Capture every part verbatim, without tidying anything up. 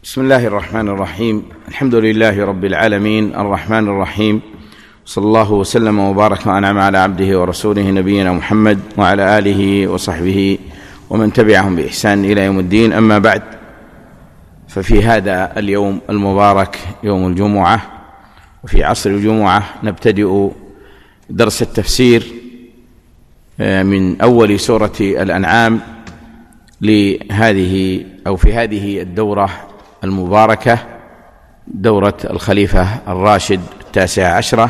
بسم الله الرحمن الرحيم. الحمد لله رب العالمين الرحمن الرحيم، صلى الله وسلم وبارك وأنعم على عبده ورسوله نبينا محمد وعلى آله وصحبه ومن تبعهم بإحسان إلى يوم الدين. أما بعد، ففي هذا اليوم المبارك يوم الجمعة، وفي عصر الجمعة نبتدئ درس التفسير من أول سورة الأنعام لهذه أو في هذه الدورة المباركة، دورة الخليفة الراشد التاسعة عشرة،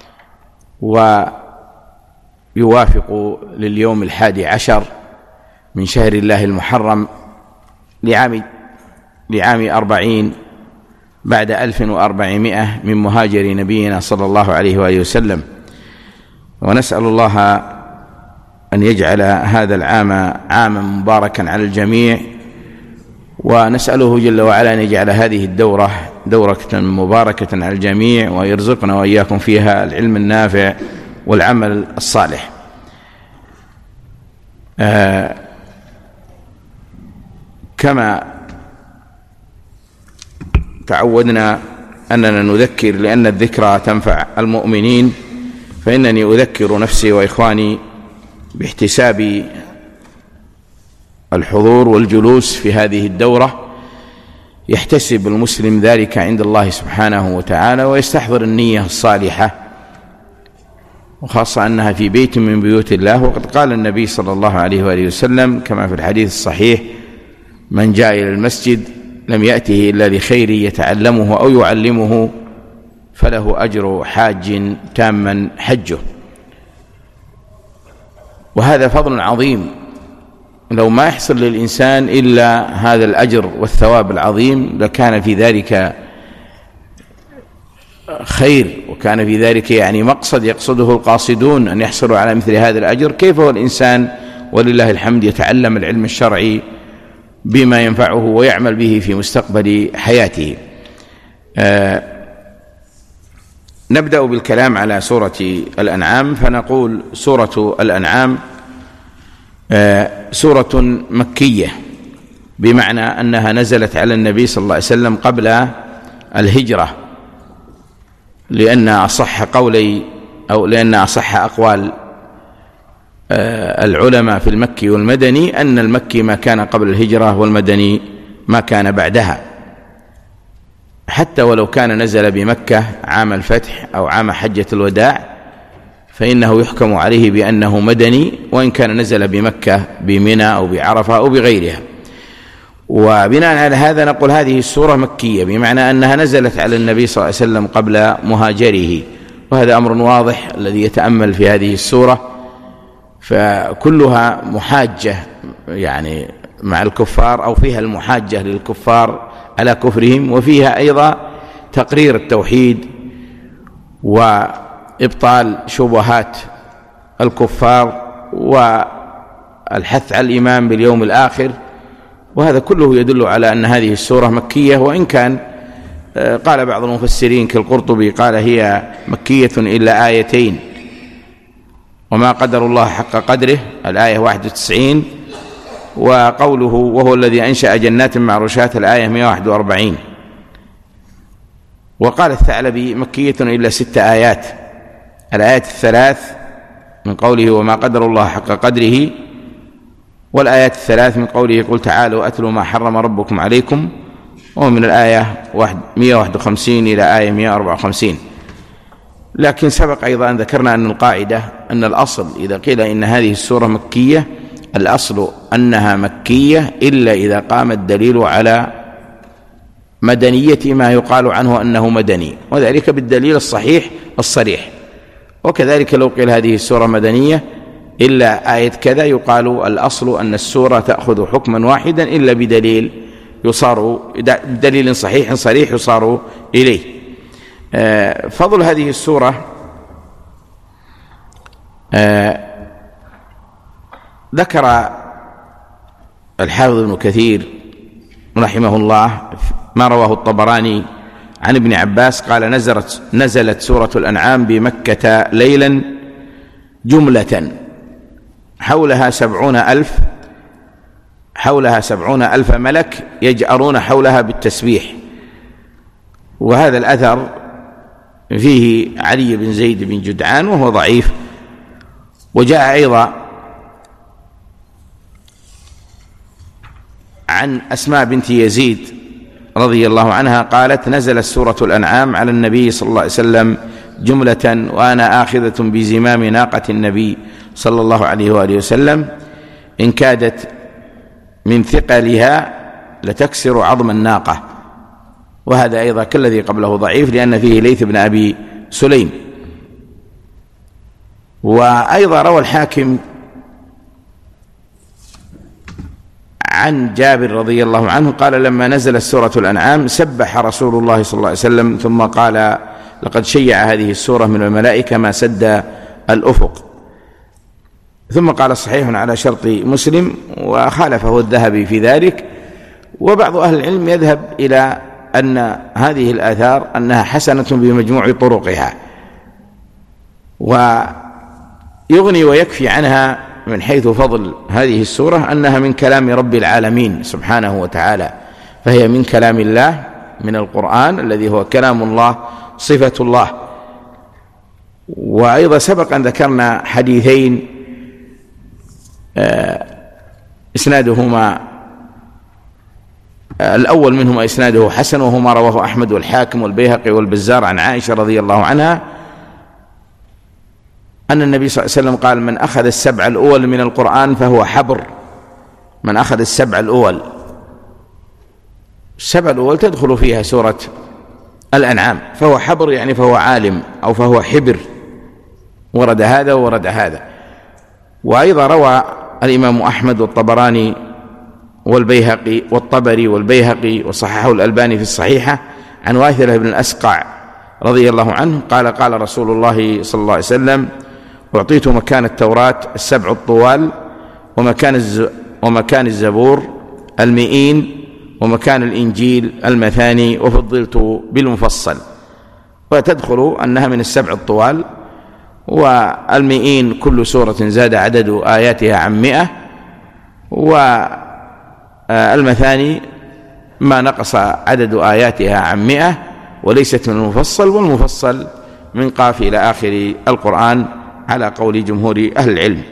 ويوافق لليوم الحادي عشر من شهر الله المحرم لعام لعام أربعين بعد ألف وأربعمائة من مهاجر نبينا صلى الله عليه وآله وسلم. ونسأل الله أن يجعل هذا العام عاما مباركا على الجميع، ونسأله جل وعلا أن يجعل هذه الدورة دورة مباركة على الجميع، ويرزقنا وإياكم فيها العلم النافع والعمل الصالح. آه كما تعودنا أننا نذكر لأن الذكرى تنفع المؤمنين، فإنني أذكر نفسي وإخواني باحتساب الحضور والجلوس في هذه الدورة. يحتسب المسلم ذلك عند الله سبحانه وتعالى، ويستحضر النية الصالحة، وخاصة أنها في بيت من بيوت الله. وقد قال النبي صلى الله عليه وآله وسلم كما في الحديث الصحيح: من جاء إلى المسجد لم يأته إلا لخير يتعلمه أو يعلمه فله أجر حاج تاما حجه. وهذا فضل عظيم، لو ما يحصل للإنسان إلا هذا الأجر والثواب العظيم لكان في ذلك خير، وكان في ذلك يعني مقصد يقصده القاصدون أن يحصلوا على مثل هذا الأجر. كيف هو الإنسان ولله الحمد يتعلم العلم الشرعي بما ينفعه ويعمل به في مستقبل حياته. آه نبدأ بالكلام على سورة الأنعام، فنقول سورة الأنعام آه سورة مكية، بمعنى أنها نزلت على النبي صلى الله عليه وسلم قبل الهجرة، لأن أصح قولي أو لأن أصح أقوال آه العلماء في المكي والمدني أن المكي ما كان قبل الهجرة والمدني ما كان بعدها، حتى ولو كان نزل بمكة عام الفتح أو عام حجة الوداع فإنه يحكم عليه بأنه مدني، وإن كان نزل بمكة بمنى أو بعرفة أو بغيرها. وبناء على هذا نقول هذه السورة مكية، بمعنى أنها نزلت على النبي صلى الله عليه وسلم قبل مهاجره، وهذا أمر واضح الذي يتأمل في هذه السورة، فكلها محاجة يعني مع الكفار، أو فيها المحاجة للكفار على كفرهم، وفيها أيضا تقرير التوحيد وإبطال شبهات الكفار والحث على الإيمان باليوم الآخر. وهذا كله يدل على أن هذه السورة مكية، وإن كان قال بعض المفسرين كالقرطبي قال هي مكية إلا آيتين، وما قدر الله حق قدره الآية واحد وتسعين، وقوله وهو الذي أنشأ جنات معروشات الآية مئة وواحد وأربعين. وقال الثعلبي مكية إلا ست آيات، الآيات الثلاث من قوله وما قدر الله حق قدره، والآيات الثلاث من قوله قل تعالوا أتلوا ما حرم ربكم عليكم، ومن الآية مئة وواحد وخمسين إلى آية مئة وأربعة وخمسين. لكن سبق أيضا أن ذكرنا أن القاعدة أن الأصل إذا قيل إن هذه السورة مكية، الأصل أنها مكية إلا إذا قام الدليل على مدنية ما يقال عنه أنه مدني، وذلك بالدليل الصحيح الصريح. وكذلك لو قيل هذه السورة مدنية إلا آية كذا، يقال الأصل أن السورة تأخذ حكما واحدا إلا بدليل يصار دليل صحيح صريح يصار إليه. فضل هذه السورة ذكر الحافظ ابن كثير رحمه الله ما رواه الطبراني عن ابن عباس قال نزلت, نزلت سورة الأنعام بمكة ليلا جملة حولها سبعون ألف حولها سبعون ألف ملك يجأرون حولها بالتسبيح. وهذا الأثر فيه علي بن زيد بن جدعان وهو ضعيف. وجاء أيضا عن أسماء بنت يزيد رضي الله عنها قالت: نزلت سورة الأنعام على النبي صلى الله عليه وسلم جملة وأنا آخذة بزمام ناقة النبي صلى الله عليه وآله وسلم إن كادت من ثقلها لتكسر عظم الناقة. وهذا أيضا كالذي قبله ضعيف لأن فيه ليث بن أبي سليم. وأيضا روى الحاكم عن جابر رضي الله عنه قال: لما نزلت سورة الأنعام سبح رسول الله صلى الله عليه وسلم ثم قال: لقد شيع هذه السورة من الملائكة ما سد الأفق. ثم قال: صحيح على شرط مسلم، وخالفه الذهبي في ذلك. وبعض أهل العلم يذهب إلى أن هذه الآثار أنها حسنة بمجموع طرقها، ويغني ويكفي عنها من حيث فضل هذه السورة أنها من كلام رب العالمين سبحانه وتعالى، فهي من كلام الله من القرآن الذي هو كلام الله صفة الله. وأيضا سبق أن ذكرنا حديثين إسنادهما الأول منهما إسناده حسن، وهما رواه أحمد والحاكم والبيهقي والبزار عن عائشة رضي الله عنها أن النبي صلى الله عليه وسلم قال: من أخذ السبع الأول من القرآن فهو حبر. من أخذ السبع الأول، السبع الأول تدخل فيها سورة الأنعام، فهو حبر يعني فهو عالم أو فهو حبر. ورد هذا وورد هذا. وأيضا روى الإمام أحمد والطبراني والبيهقي والطبري والبيهقي وصححه الألباني في الصحيحة عن واثلة بن الأسقع رضي الله عنه قال: قال رسول الله صلى الله عليه وسلم: أعطيت مكان التوراة السبع الطوال، ومكان الز... ومكان الزبور المئين، ومكان الإنجيل المثاني، وفضلت بالمفصل. وتدخل أنها من السبع الطوال. والمئين كل سورة زاد عدد آياتها عن مئة، والمثاني ما نقص عدد آياتها عن مئة وليست من المفصل، والمفصل من قاف إلى آخر القرآن على قول جمهور أهل العلم.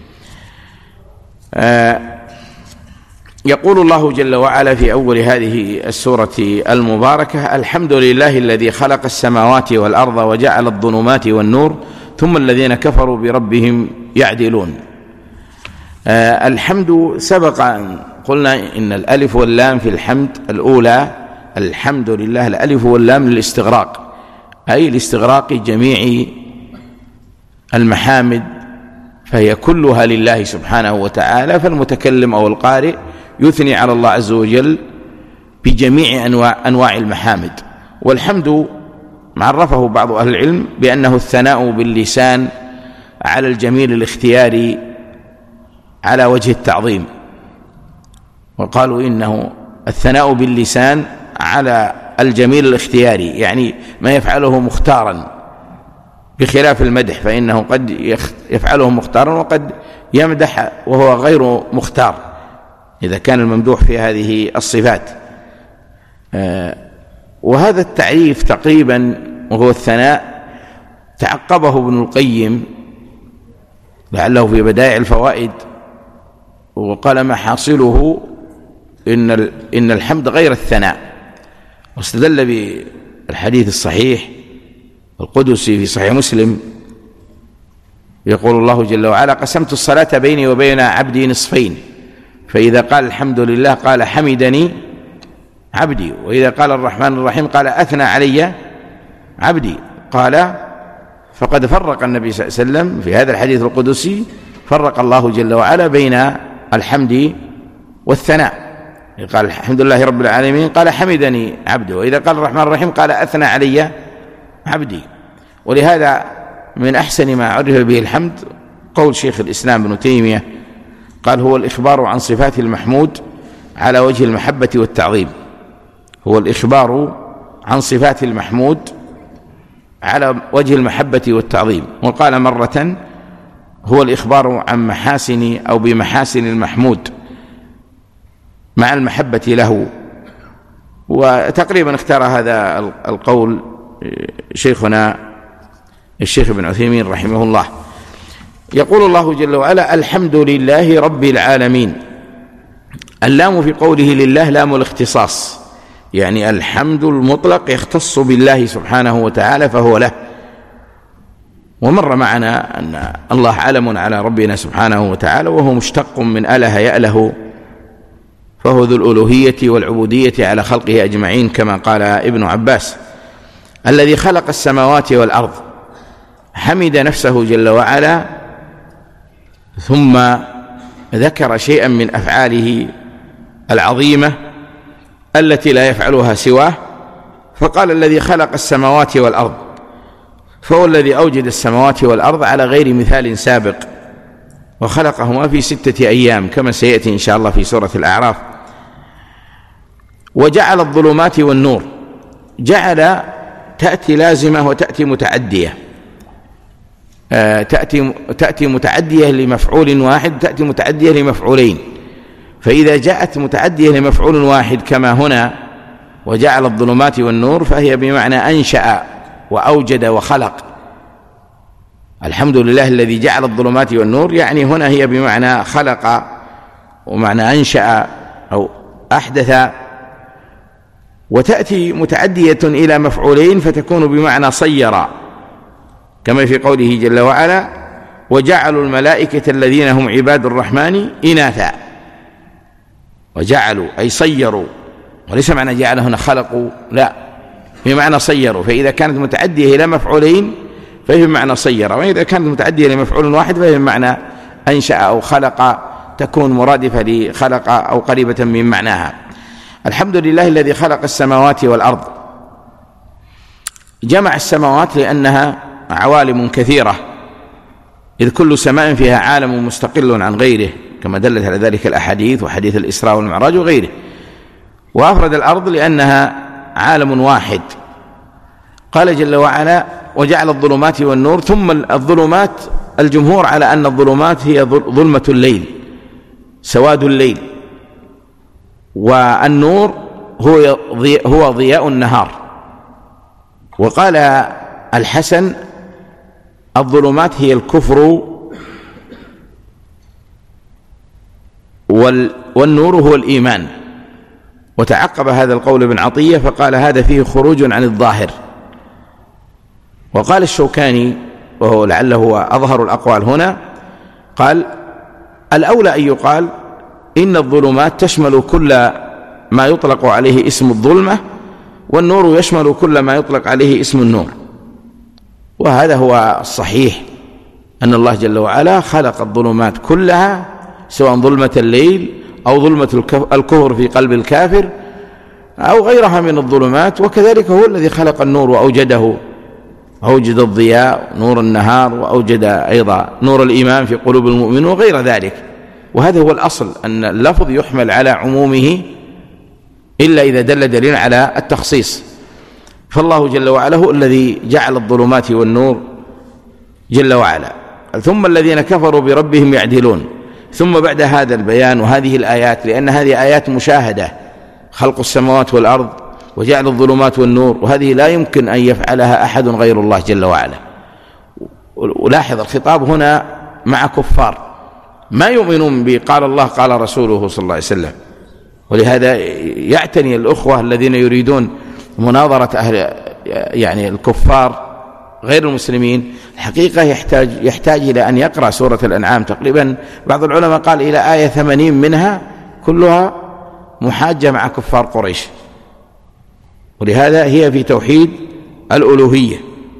يقول الله جل وعلا في أول هذه السورة المباركة: الحمد لله الذي خلق السماوات والأرض وجعل الظلمات والنور ثم الذين كفروا بربهم يعدلون. آه الحمد سبق أن قلنا إن الألف واللام في الحمد الأولى الحمد لله، الألف واللام للاستغراق، أي لاستغراق جميع المحامد، فهي كلها لله سبحانه وتعالى. فالمتكلم أو القارئ يثني على الله عز وجل بجميع أنواع, أنواع المحامد. والحمد عرفه بعض أهل العلم بأنه الثناء باللسان على الجميل الاختياري على وجه التعظيم، وقالوا إنه الثناء باللسان على الجميل الاختياري، يعني ما يفعله مختارا، بخلاف المدح فإنه قد يفعله مختارا وقد يمدح وهو غير مختار إذا كان الممدوح في هذه الصفات. وهذا التعريف تقريبا وهو الثناء تعقبه ابن القيم لعله في بدائع الفوائد، وقال: ما حاصله إن إن الحمد غير الثناء. واستدل بالحديث الصحيح القدسي في صحيح مسلم يقول الله جل وعلا: قسمت الصلاة بيني وبين عبدي نصفين، فإذا قال الحمد لله قال حمدني عبدي، وإذا قال الرحمن الرحيم قال أثنى علي عبدي. قال فقد فرق النبي صلى الله عليه وسلم في هذا الحديث القدسي، فرق الله جل وعلا بين الحمد والثناء. قال الحمد لله رب العالمين قال حمدني عبدي، وإذا قال الرحمن الرحيم قال أثنى علي عبدي. ولهذا من أحسن ما عرف به الحمد قول شيخ الإسلام ابن تيمية قال: هو الإخبار عن صفات المحمود على وجه المحبة والتعظيم. هو الإخبار عن صفات المحمود على وجه المحبة والتعظيم. وقال مرة: هو الإخبار عن محاسن أو بمحاسن المحمود مع المحبة له. وتقريبا اختار هذا القول شيخنا الشيخ ابن عثيمين رحمه الله. يقول الله جل وعلا: الحمد لله رب العالمين. اللام في قوله لله لام الاختصاص، يعني الحمد المطلق يختص بالله سبحانه وتعالى فهو له. ومر معنا أن الله علم على ربنا سبحانه وتعالى، وهو مشتق من أله يأله، فهو ذو الألوهية والعبودية على خلقه أجمعين، كما قال ابن عباس: الذي خلق السماوات والأرض. حمد نفسه جل وعلا، ثم ذكر شيئا من أفعاله العظيمة التي لا يفعلها سواه، فقال: الذي خلق السماوات والأرض، فهو الذي أوجد السماوات والأرض على غير مثال سابق، وخلقهما في ستة أيام كما سيأتي إن شاء الله في سورة الأعراف. وجعل الظلمات والنور. جعل تأتي لازمة وتأتي متعدية، آه تأتي, تأتي متعدية لمفعول واحد، تأتي متعدية لمفعولين. فإذا جاءت متعدية لمفعول واحد كما هنا وجعل الظلمات والنور، فهي بمعنى أنشأ وأوجد وخلق. الحمد لله الذي جعل الظلمات والنور، يعني هنا هي بمعنى خلق ومعنى أنشأ أو أحدث. وتأتي متعدية إلى مفعولين فتكون بمعنى صير، كما في قوله جل وعلا: وجعلوا الملائكة الذين هم عباد الرحمن إناثا. وجعلوا أي صيروا، وليس معنى جعل هنا خلقوا، لا، بمعنى صيروا. فإذا كانت متعدية إلى مفعولين فهي بمعنى صير، وإذا كانت متعدية لمفعول واحد فهي بمعنى أنشأ أو خلق، تكون مرادفة لخلق أو قريبة من معناها. الحمد لله الذي خلق السماوات والأرض. جمع السماوات لأنها عوالم كثيرة، إذ كل سماء فيها عالم مستقل عن غيره، كما دلت على ذلك الأحاديث وحديث الإسراء والمعراج وغيره. وأفرد الأرض لأنها عالم واحد. قال جل وعلا: وجعل الظلمات والنور. ثم الظلمات، الجمهور على أن الظلمات هي ظلمة الليل، سواد الليل، والنور هو هو ضياء النهار. وقال الحسن: الظلمات هي الكفر، والنور هو الإيمان. وتعقب هذا القول ابن عطية فقال: هذا فيه خروج عن الظاهر. وقال الشوكاني، وهو لعله أظهر الأقوال هنا، قال: الأولى أن يقال إن الظلمات تشمل كل ما يطلق عليه اسم الظلمة، والنور يشمل كل ما يطلق عليه اسم النور. وهذا هو الصحيح، أن الله جل وعلا خلق الظلمات كلها، سواء ظلمة الليل أو ظلمة الكفر في قلب الكافر أو غيرها من الظلمات. وكذلك هو الذي خلق النور وأوجده، أوجد الضياء نور النهار، وأوجد أيضا نور الإيمان في قلوب المؤمنين وغير ذلك. وهذا هو الأصل، أن اللفظ يحمل على عمومه إلا إذا دل دليل على التخصيص. فالله جل وعلا هو الذي جعل الظلمات والنور جل وعلا. ثم الذين كفروا بربهم يعدلون. ثم بعد هذا البيان وهذه الآيات، لأن هذه آيات مشاهدة، خلق السماوات والأرض وجعل الظلمات والنور، وهذه لا يمكن أن يفعلها أحد غير الله جل وعلا. ولاحظ الخطاب هنا مع كفار ما يؤمنون بقال الله قال رسوله صلى الله عليه وسلم. ولهذا يعتني الأخوة الذين يريدون مناظرة أهل يعني الكفار غير المسلمين، الحقيقة يحتاج يحتاج إلى أن يقرأ سورة الأنعام. تقريبا بعض العلماء قال إلى آية ثمانين منها كلها محاجة مع كفار قريش. ولهذا هي في توحيد الألوهية،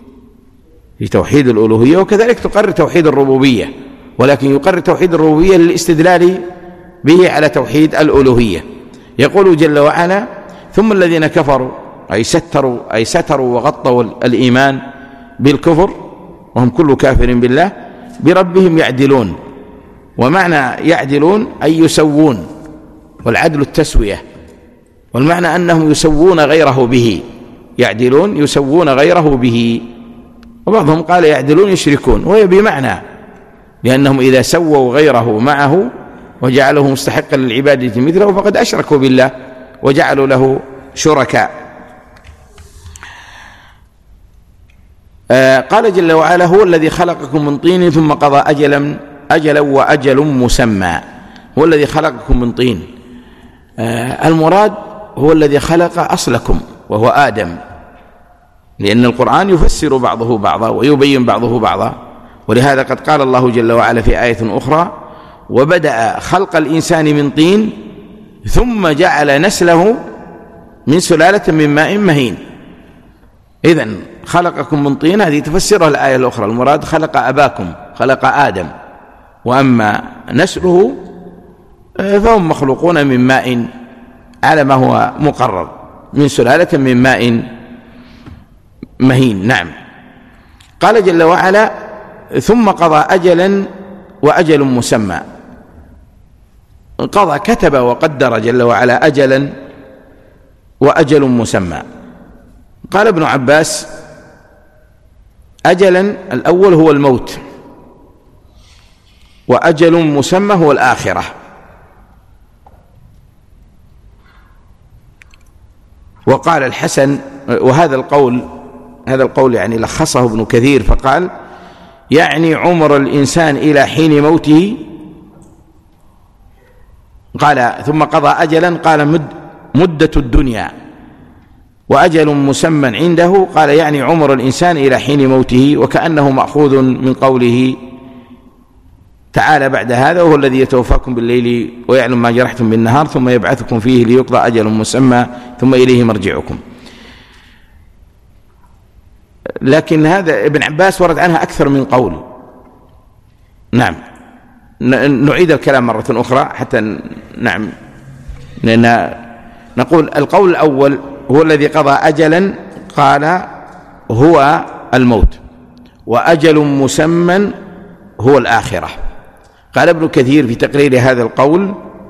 في توحيد الألوهية، وكذلك تقرر توحيد الربوبية، ولكن يقرر توحيد الربوبية للاستدلال به على توحيد الألوهية. يقول جل وعلا: ثم الذين كفروا أي ستروا أي ستروا وغطوا الإيمان بالكفر، وهم كل كافر بالله، بربهم يعدلون. ومعنى يعدلون أي يسوون، والعدل التسوية، والمعنى أنهم يسوون غيره به، يعدلون يسوون غيره به. وبعضهم قال يعدلون يشركون، وهي بمعنى، لأنهم إذا سووا غيره معه وجعله مستحقا للعبادة مثله فقد أشركوا بالله وجعلوا له شركاء. آه قال جل وعلا: هو الذي خلقكم من طين ثم قضى أجلا أجلا وأجل مسمى. هو الذي خلقكم من طين، آه المراد هو الذي خلق أصلكم وهو آدم، لأن القرآن يفسر بعضه بعضا ويبين بعضه بعضا، ولهذا قد قال الله جل وعلا في آية أخرى: وبدأ خلق الإنسان من طين ثم جعل نسله من سلالة من ماء مهين. إذن خلقكم من طين هذه تفسرها الآية الأخرى، المراد خلق أباكم، خلق آدم، وأما نسله فهم مخلوقون من ماء على ما هو مقرر، من سلالة من ماء مهين. نعم. قال جل وعلا: ثم قضى أجلا وأجل مسمى. قضى كتب وقدر جل وعلا أجلا وأجل مسمى. قال ابن عباس: أجلا الأول هو الموت، وأجل مسمى هو الآخرة. وقال الحسن، وهذا القول هذا القول يعني لخصه ابن كثير فقال: يعني عمر الإنسان إلى حين موته. قال: ثم قضى أجلا، قال: مد مدة الدنيا. وأجل مسمى عنده، قال: يعني عمر الإنسان إلى حين موته، وكأنه مأخوذ من قوله تعالى بعد هذا: وهو الذي يتوفاكم بالليل ويعلم ما جرحتم بالنهار ثم يبعثكم فيه ليقضى أجل مسمى ثم إليه مرجعكم. لكن هذا ابن عباس ورد عنها أكثر من قول. نعم. نعيد الكلام مرة أخرى حتى نعم لأن نقول القول الأول هو الذي قضى أجلا، قال هو الموت، وأجل مسمى هو الآخرة. قال ابن كثير في تقرير هذا القول: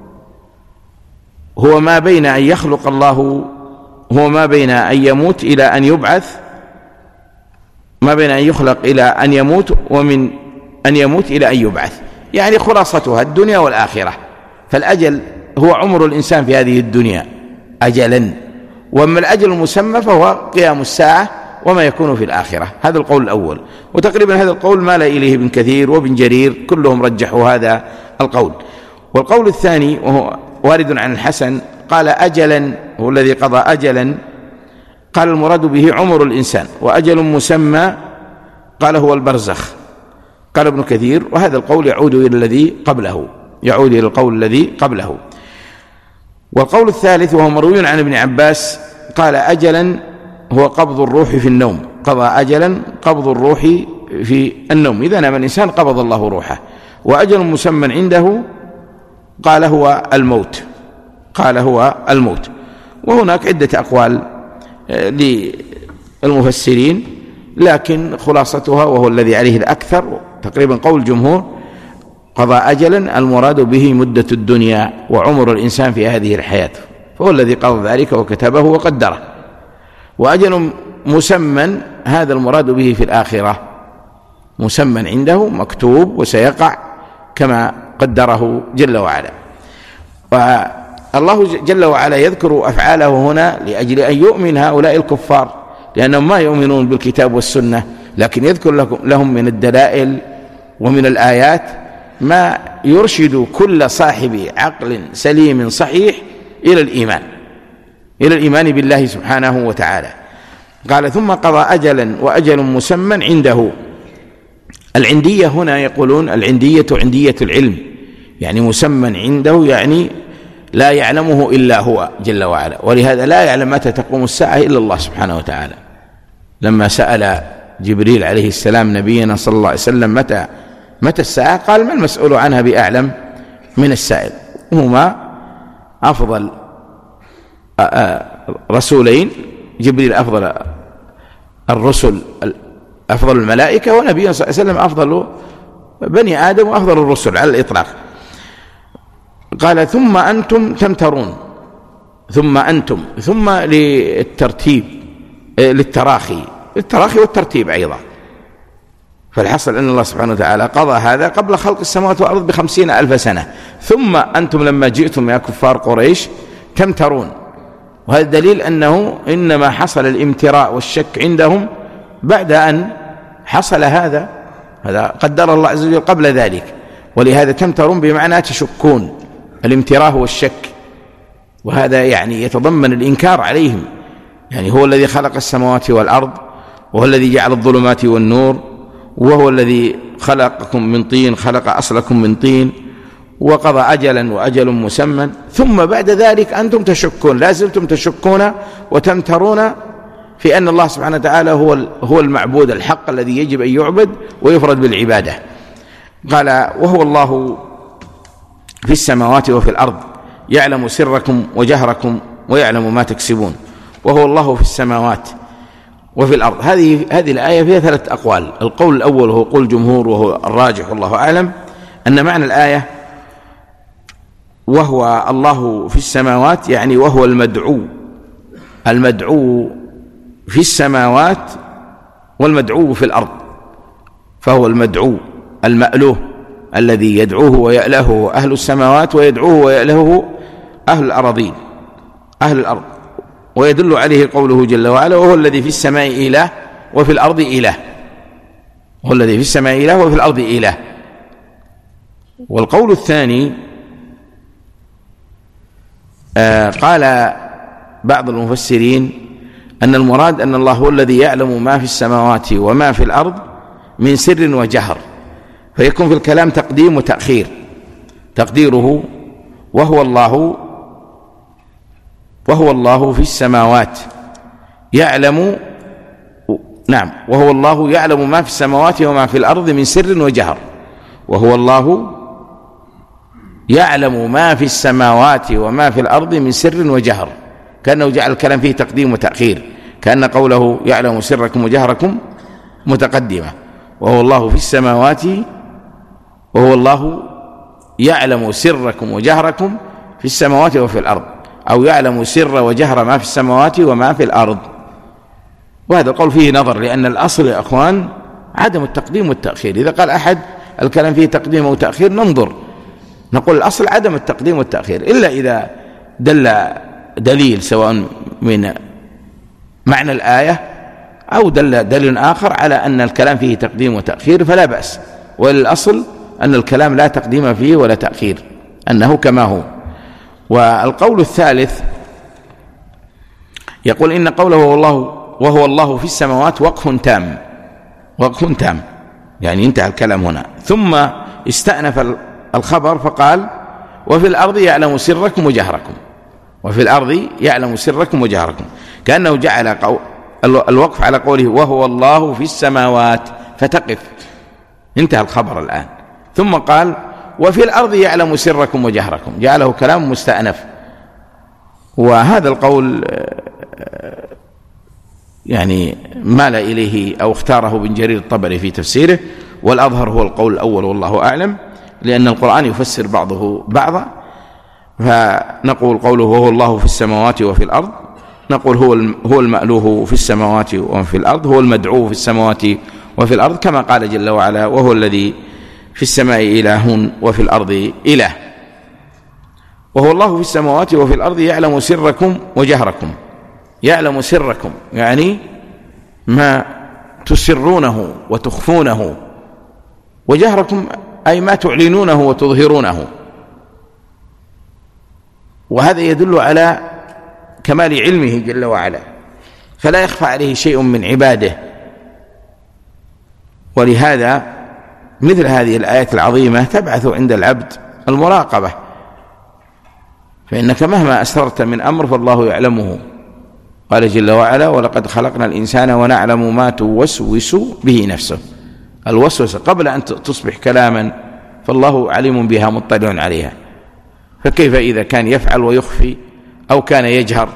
هو ما بين أن يخلق الله هو ما بين أن يموت إلى أن يبعث، ما بين أن يخلق إلى أن يموت، ومن أن يموت إلى أن يبعث، يعني خلاصتها الدنيا والآخرة. فالأجل هو عمر الإنسان في هذه الدنيا أجلا، وأما الأجل المسمى فهو قيام الساعة وما يكون في الآخرة. هذا القول الأول، وتقريبا هذا القول مال إليه ابن كثير وابن جرير، كلهم رجحوا هذا القول. والقول الثاني وهو وارد عن الحسن، قال: أجلا هو الذي قضى أجلا، قال المراد به عمر الإنسان، وأجل مسمى قال هو البرزخ. قال ابن كثير: وهذا القول يعود إلى الذي قبله، يعود إلى القول الذي قبله. والقول الثالث وهو مروي عن ابن عباس، قال: أجلا هو قبض الروح في النوم، قضى أجلا قبض الروح في النوم، إذا نام الإنسان قبض الله روحه. وأجل مسمى عنده قال هو الموت، قال هو الموت. وهناك عدة أقوال للمفسرين، لكن خلاصتها وهو الذي عليه الأكثر تقريبا قول الجمهور: قضى أجلا المراد به مدة الدنيا وعمر الإنسان في هذه الحياة، فهو الذي قضى ذلك وكتبه وقدره. وأجل مسمى هذا المراد به في الآخرة، مسمى عنده مكتوب وسيقع كما قدره جل وعلا. والله جل وعلا يذكر أفعاله هنا لأجل أن يؤمن هؤلاء الكفار، لأنهم ما يؤمنون بالكتاب والسنة، لكن يذكر لهم من الدلائل ومن الآيات ما يرشد كل صاحب عقل سليم صحيح إلى الإيمان إلى الإيمان بالله سبحانه وتعالى. قال: ثم قضى أجلا وأجل مسمى عنده. العندية هنا يقولون العندية عندية العلم، يعني مسمى عنده يعني لا يعلمه إلا هو جل وعلا، ولهذا لا يعلم متى تقوم الساعة إلا الله سبحانه وتعالى. لما سأل جبريل عليه السلام نبينا صلى الله عليه وسلم متى متى الساعة، قال: ما المسؤول عنها بأعلم من السائل. هما أفضل رسولين، جبريل أفضل الرسل أفضل الملائكة، ونبينا صلى الله عليه وسلم أفضل بني آدم وأفضل الرسل على الإطلاق. قال: ثم أنتم تمترون، ثم أنتم، ثم للترتيب للتراخي التراخي والترتيب أيضا، فالحصل أن الله سبحانه وتعالى قضى هذا قبل خلق السماوات والأرض بخمسين ألف سنة، ثم أنتم لما جئتم يا كفار قريش تمترون. وهذا دليل أنه إنما حصل الامتراء والشك عندهم بعد أن حصل هذا، هذا قدر الله عز وجل قبل ذلك، ولهذا تمترون بمعنى تشكون، الامتراء هو الشك، وهذا يعني يتضمن الإنكار عليهم. يعني هو الذي خلق السماوات والأرض، وهو الذي جعل الظلمات والنور، وهو الذي خلقكم من طين، خلق أصلكم من طين، وقضى أجلا وأجل مسمى، ثم بعد ذلك أنتم تشكون، لازلتم تشكون وتمترون في أن الله سبحانه وتعالى هو هو المعبود الحق الذي يجب أن يعبد ويفرد بالعبادة. قال: وهو الله في السماوات وفي الأرض يعلم سركم وجهركم ويعلم ما تكسبون. وهو الله في السماوات وفي الأرض، هذه هذه الآية فيها ثلاث أقوال. القول الأول هو قول الجمهور وهو الراجح والله أعلم، أن معنى الآية وهو الله في السماوات يعني وهو المدعو، المدعو في السماوات والمدعو في الأرض، فهو المدعو المألوه الذي يدعوه ويألهه أهل السماوات ويدعوه ويألهه أهل الأراضين أهل الأرض. ويدل عليه قوله جل وعلا: وهو الذي في السماء إله وفي الأرض إله، وهو الذي في السماء إله وفي الأرض إله. والقول الثاني آه قال بعض المفسرين أن المراد أن الله هو الذي يعلم ما في السماوات وما في الأرض من سر وجهر، فيكون في الكلام تقديم وتأخير. تقديره وهو الله وهو الله في السماوات يعلم، نعم، وهو الله يعلم ما في السماوات وما في الأرض من سر وجهر. وهو الله يعلم ما في السماوات وما في الأرض من سر وجهر، كأنه جعل الكلام فيه تقديم وتأخير، كأن قوله يعلم سركم وجهركم متقدمة. وهو الله في السماوات وهو الله يعلم سركم وجهركم في السماوات وفي الأرض، أو يعلم سر وجهر ما في السماوات وما في الأرض. وهذا القول فيه نظر، لأن الأصل يا أخوان عدم التقديم والتأخير. إذا قال أحد الكلام فيه تقديم وتأخير ننظر، نقول الأصل عدم التقديم والتأخير، إلا إذا دل دليل سواء من معنى الآية أو دل دليل آخر على أن الكلام فيه تقديم وتأخير فلا بأس. والأصل أن الكلام لا تقديم فيه ولا تأخير، أنه كما هو. والقول الثالث يقول إن قوله وهو الله وهو الله في السماوات وقف تام، وقف تام يعني انتهى الكلام هنا، ثم استأنف الخبر فقال: وفي الأرض يعلم سركم وجهركم. وفي الأرض يعلم سركم وجهركم، كأنه جعل الوقف على قوله وهو الله في السماوات فتقف، انتهى الخبر الآن. ثم قال: وفي الأرض يعلم سركم وجهركم، جعله كلام مستأنف. وهذا القول يعني مال إليه أو اختاره ابن جرير الطبري في تفسيره، والأظهر هو القول الأول والله أعلم، لأن القرآن يفسر بعضه بعضا. فنقول قوله وهو الله في السماوات وفي الأرض، نقول هو هو المألوه في السماوات وفي الأرض، هو المدعو في السماوات وفي الأرض، كما قال جل وعلا: وهو الذي في السماء إله وفي الأرض إله. وهو الله في السماوات وفي الأرض يعلم سركم وجهركم. يعلم سركم يعني ما تسرونه وتخفونه، وجهركم أي ما تعلنونه وتظهرونه. وهذا يدل على كمال علمه جل وعلا، فلا يخفى عليه شيء من عباده. ولهذا مثل هذه الآيات العظيمة تبعث عند العبد المراقبة، فإنك مهما أسررت من أمر فالله يعلمه. قال جل وعلا: ولقد خلقنا الإنسان ونعلم ما توسوس به نفسه. الوسوسة قبل أن تصبح كلاما فالله عليم بها مطلع عليها، فكيف إذا كان يفعل ويخفي أو كان يجهر؟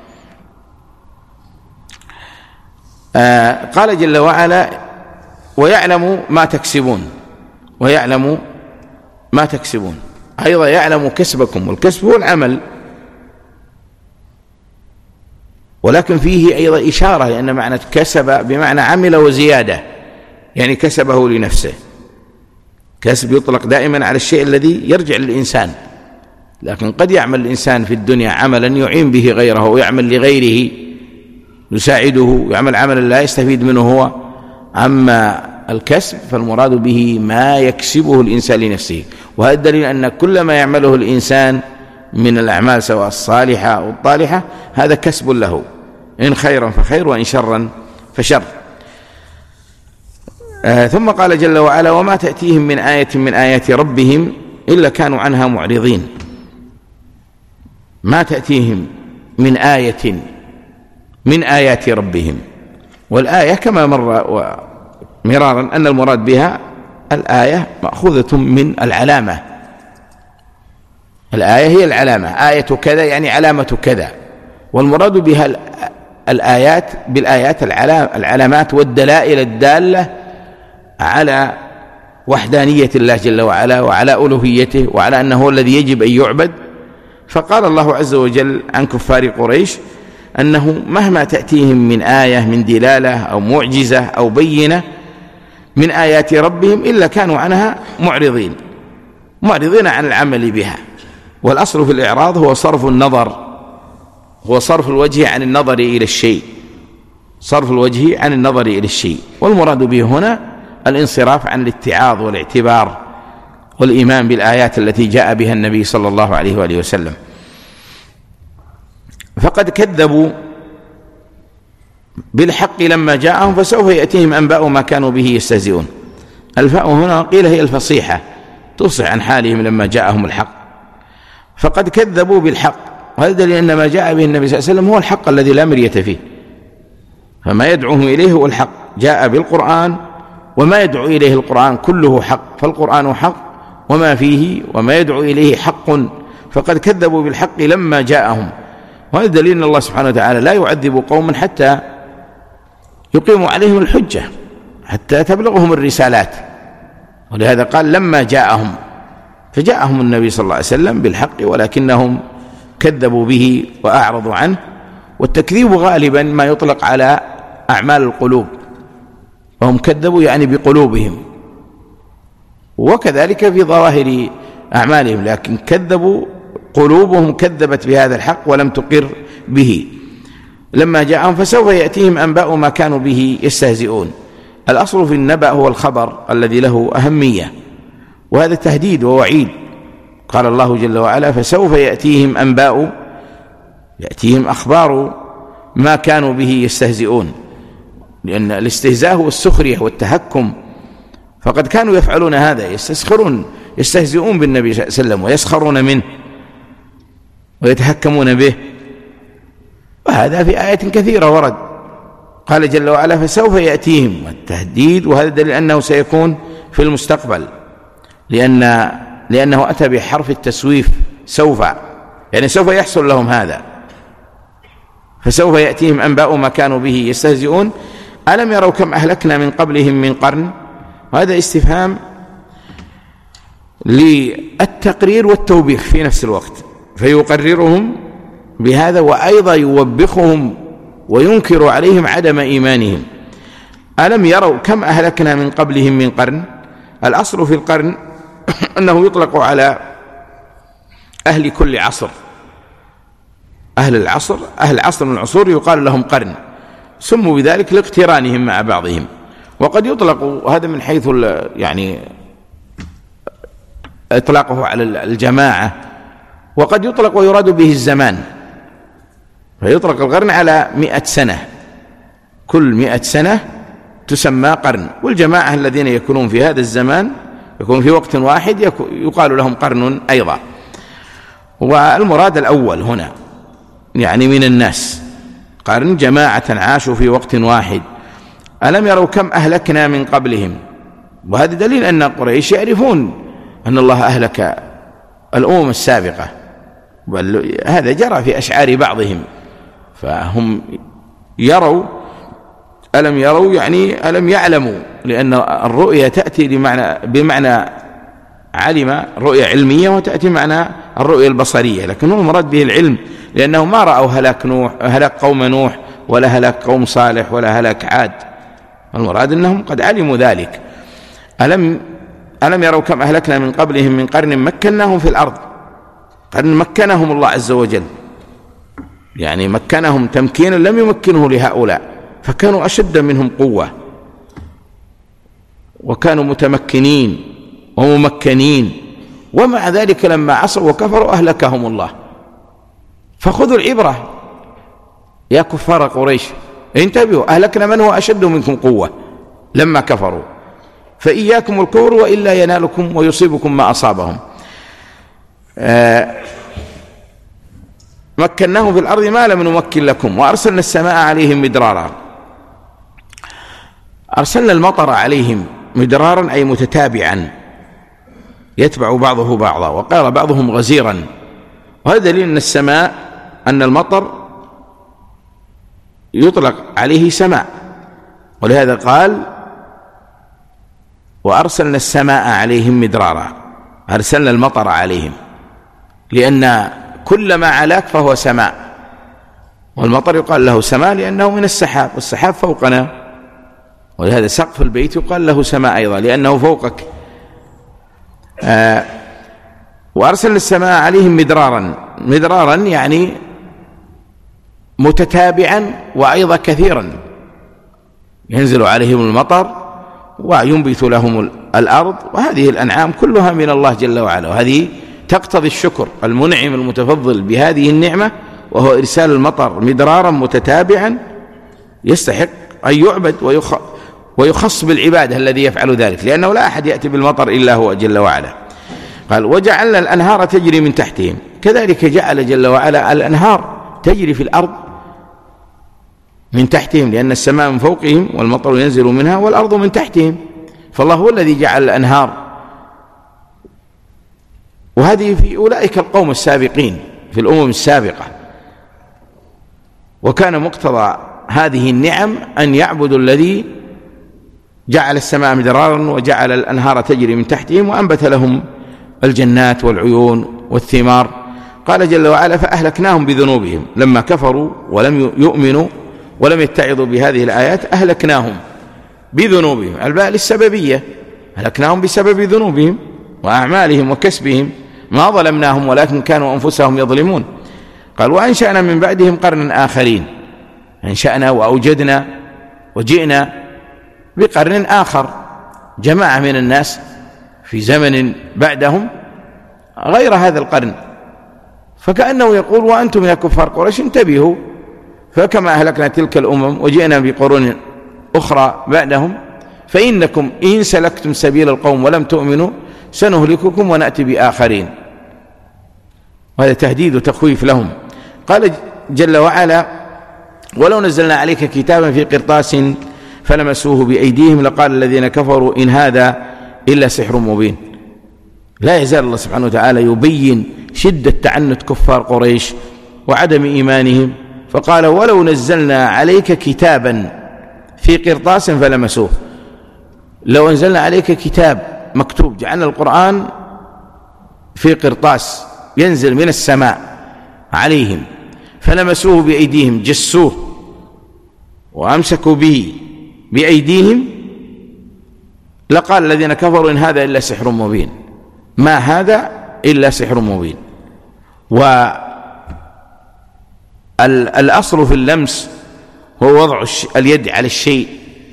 آه قال جل وعلا: ويعلم ما تكسبون. ويعلم ما تكسبون أيضا يعلم كسبكم، والكسب هو العمل، ولكن فيه أيضا إشارة، لأن معنى كسب بمعنى عمل وزيادة، يعني كسبه لنفسه. كسب يطلق دائما على الشيء الذي يرجع للإنسان، لكن قد يعمل الإنسان في الدنيا عملا يعين به غيره ويعمل لغيره يساعده، يعمل عملا لا يستفيد منه هو. أما الكسب فالمراد به ما يكسبه الإنسان لنفسه، وهذا الدليل أن كل ما يعمله الإنسان من الأعمال سواء الصالحة أو الطالحة هذا كسب له، إن خيرا فخير وإن شرا فشر. آه ثم قال جل وعلا: وما تأتيهم من آية من آيات ربهم إلا كانوا عنها معرضين. ما تأتيهم من آية من آيات ربهم، والآية كما مر مرارا أن المراد بها الآية مأخوذة من العلامة. الآية هي العلامة، آية كذا يعني علامة كذا، والمراد بها الآيات بالآيات العلامات والدلائل الدالة على وحدانية الله جل وعلا وعلى ألوهيته وعلى أنه هو الذي يجب أن يعبد. فقال الله عز وجل عن كفار قريش أنه مهما تأتيهم من آية من دلالة أو معجزة أو بينة من آيات ربهم إلا كانوا عنها معرضين معرضين عن العمل بها. والأصل في الإعراض هو صرف النظر، هو صرف الوجه عن النظر إلى الشيء، صرف الوجه عن النظر إلى الشيء، والمراد به هنا الانصراف عن الاتعاظ والاعتبار والإيمان بالآيات التي جاء بها النبي صلى الله عليه وآله وسلم. فقد كذبوا بالحق لما جاءهم فسوف يأتيهم أنباء ما كانوا به يستهزئون. الفاء هنا قيل هي الفصيحة تصح عن حالهم لما جاءهم الحق. فقد كذبوا بالحق، وهذا دليل أن ما جاء به النبي صلى الله عليه وسلم هو الحق الذي لا مرية فيه، فما يدعوهم إليه هو الحق، جاء بالقرآن وما يدعو إليه القرآن كله حق، فالقرآن حق وما فيه وما يدعو إليه حق. فقد كذبوا بالحق لما جاءهم، وهذا دليل أن الله سبحانه وتعالى لا يعذب قوما حتى يقيموا عليهم الحجة، حتى تبلغهم الرسالات، ولهذا قال لما جاءهم، فجاءهم النبي صلى الله عليه وسلم بالحق ولكنهم كذبوا به وأعرضوا عنه. والتكذيب غالبا ما يطلق على أعمال القلوب، وهم كذبوا يعني بقلوبهم، وكذلك في ظواهر أعمالهم، لكن كذبوا قلوبهم كذبت بهذا الحق ولم تقر به. لما جاءهم فسوف يأتيهم أنباء ما كانوا به يستهزئون. الأصل في النبأ هو الخبر الذي له أهمية، وهذا تهديد ووعيد. قال الله جل وعلا: فسوف يأتيهم أنباء، يأتيهم أخبار ما كانوا به يستهزئون، لأن الاستهزاء هو السخرية والتهكم، فقد كانوا يفعلون هذا، يستسخرون يستهزئون بالنبي صلى الله عليه وسلم ويسخرون منه ويتهكمون به، وهذا في آيات كثيرة ورد. قال جل وعلا: فسوف يأتيهم، والتهديد، وهذا دليل أنه سيكون في المستقبل، لأن لأنه أتى بحرف التسويف سوف، يعني سوف يحصل لهم هذا. فسوف يأتيهم أنباء ما كانوا به يستهزئون. ألم يروا كم أهلكنا من قبلهم من قرن، وهذا استفهام للتقرير والتوبيخ في نفس الوقت، فيقررهم بهذا وأيضا يوبخهم وينكر عليهم عدم إيمانهم. ألم يروا كم أهلكنا من قبلهم من قرن. الأصل في القرن أنه يطلق على أهل كل عصر، أهل العصر، أهل عصر من العصور يقال لهم قرن، سموا بذلك لاقترانهم مع بعضهم. وقد يطلق هذا من حيث يعني إطلاقه على الجماعة، وقد يطلق ويراد به الزمان، فيطلق القرن على مئة سنة، كل مئة سنة تسمى قرن، والجماعة الذين يكونون في هذا الزمان يكون في وقت واحد يقال لهم قرن أيضا. والمراد الأول هنا يعني من الناس، قرن جماعة عاشوا في وقت واحد. ألم يروا كم أهلكنا من قبلهم، وهذا دليل أن قريش يعرفون أن الله أهلك الأمم السابقة، بل هذا جرى في أشعار بعضهم، فهم يروا. ألم يروا يعني ألم يعلموا، لأن الرؤية تأتي بمعنى بمعنى علم، رؤية علمية، وتأتي معنى الرؤية البصرية، لكن هو المراد به العلم، لأنه ما رأوا هلاك نوح، هلاك قوم نوح، ولا هلاك قوم صالح، ولا هلاك عاد، المراد أنهم قد علموا ذلك. ألم ألم يروا كم أهلكنا من قبلهم من قرن مكناهم في الأرض، قرن مكنهم الله عز وجل، يعني مكنهم تمكينا لم يمكنه لهؤلاء، فكانوا أشد منهم قوة وكانوا متمكنين وممكنين، ومع ذلك لما عصوا وكفروا أهلكهم الله. فخذوا العبرة يا كفار قريش، انتبهوا، أهلكنا من هو أشد منكم قوة لما كفروا، فإياكم الكفر وإلا ينالكم ويصيبكم ما أصابهم. آه مكناهم في الأرض ما لم نمكن لكم وأرسلنا السماء عليهم مدرارا. أرسلنا المطر عليهم مدرارا أي متتابعا يتبع بعضه بعضا، وقال بعضهم غزيرا، وهذا دليل أن السماء أن المطر يطلق عليه سماء، ولهذا قال وأرسلنا السماء عليهم مدرارا، أرسلنا المطر عليهم، لأن كل ما علاك فهو سماء، والمطر يقال له سماء لأنه من السحاب، والسحاب فوقنا، ولهذا سقف البيت يقال له سماء أيضا لأنه فوقك. آه وأرسلنا السماء عليهم مدرارا، مدرارا يعني متتابعا وأيضا كثيرا، ينزل عليهم المطر وينبت لهم الأرض، وهذه الأنعام كلها من الله جل وعلا، وهذه تقتضي الشكر. المنعم المتفضل بهذه النعمة وهو إرسال المطر مدرارا متتابعا يستحق أن يعبد ويخ ويخص بالعبادة الذي يفعل ذلك، لأنه لا أحد يأتي بالمطر إلا هو جل وعلا. قال وجعلنا الأنهار تجري من تحتهم، كذلك جعل جل وعلا الأنهار تجري في الأرض من تحتهم، لأن السماء من فوقهم والمطر ينزل منها والأرض من تحتهم، فالله هو الذي جعل الأنهار. وهذه في أولئك القوم السابقين في الأمم السابقة، وكان مقتضى هذه النعم أن يعبدوا الذي جعل السماء مدرارا وجعل الأنهار تجري من تحتهم وأنبت لهم الجنات والعيون والثمار. قال جل وعلا فأهلكناهم بذنوبهم، لما كفروا ولم يؤمنوا ولم يتعظوا بهذه الآيات أهلكناهم بذنوبهم، الباء للسببية، أهلكناهم بسبب ذنوبهم وأعمالهم وكسبهم، ما ظلمناهم ولكن كانوا أنفسهم يظلمون. قال وأنشأنا من بعدهم قرنا آخرين، أنشأنا وأوجدنا وجئنا بقرن آخر، جماعة من الناس في زمن بعدهم غير هذا القرن، فكأنه يقول وأنتم يا كفار قريش انتبهوا، فكما أهلكنا تلك الأمم وجئنا بقرون أخرى بعدهم، فإنكم إن سلكتم سبيل القوم ولم تؤمنوا سنهلككم ونأتي بآخرين. وهذا تهديد وتخويف لهم. قال جل وعلا ولو نزلنا عليك كتابا في قرطاس فلمسوه بأيديهم لقال الذين كفروا إن هذا إلا سحر مبين. لا يزال الله سبحانه وتعالى يبين شدة تعنت كفار قريش وعدم إيمانهم، فقال ولو نزلنا عليك كتابا في قرطاس فلمسوه، لو أنزلنا عليك كتاب مكتوب، جعلنا القرآن في قرطاس ينزل من السماء عليهم، فلمسوه بأيديهم، جسوه وأمسكوا به بأيديهم، لقال الذين كفروا إن هذا إلا سحر مبين، ما هذا إلا سحر مبين. والأصل في اللمس هو وضع اليد على الشيء،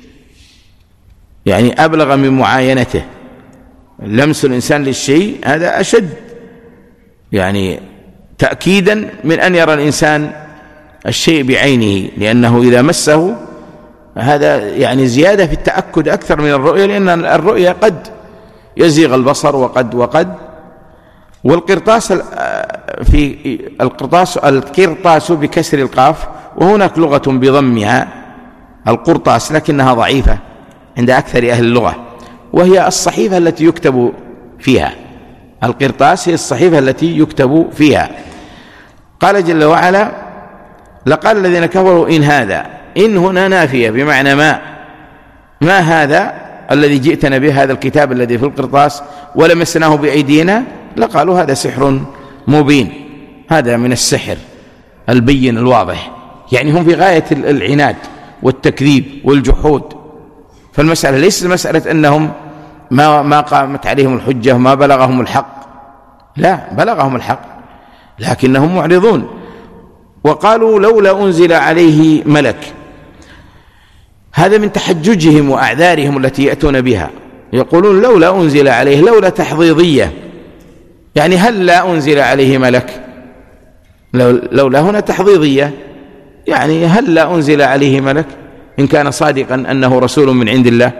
يعني أبلغ من معاينته. لمس الإنسان للشيء هذا أشد يعني تأكيدا من أن يرى الإنسان الشيء بعينه، لأنه إذا مسه هذا يعني زيادة في التأكد أكثر من الرؤية، لأن الرؤية قد يزيغ البصر وقد وقد والقرطاس في القرطاس القرطاس بكسر القاف، وهناك لغة بضمها القرطاس لكنها ضعيفة عند أكثر أهل اللغة، وهي الصحيفة التي يكتب فيها. القرطاس هي الصحيفة التي يكتب فيها. قال جل وعلا لقال الذين كفروا إن هذا، إن هنا نافية بمعنى ما، ما هذا الذي جئتنا به، هذا الكتاب الذي في القرطاس ولمسناه بأيدينا، لقالوا هذا سحر مبين، هذا من السحر البين الواضح، يعني هم في غاية العناد والتكذيب والجحود فالمسألة ليست مسألة أنهم ما ما قامت عليهم الحجة وما بلغهم الحق، لا، بلغهم الحق لكنهم معرضون. وقالوا لولا أنزل عليه ملك، هذا من تحججهم وأعذارهم التي يأتون بها، يقولون لولا أنزل عليه، لولا تحضيضية، يعني هل لا أنزل عليه ملك، لولا هنا تحضيضية، يعني هل لا أنزل عليه ملك إن كان صادقا أنه رسول من عند الله.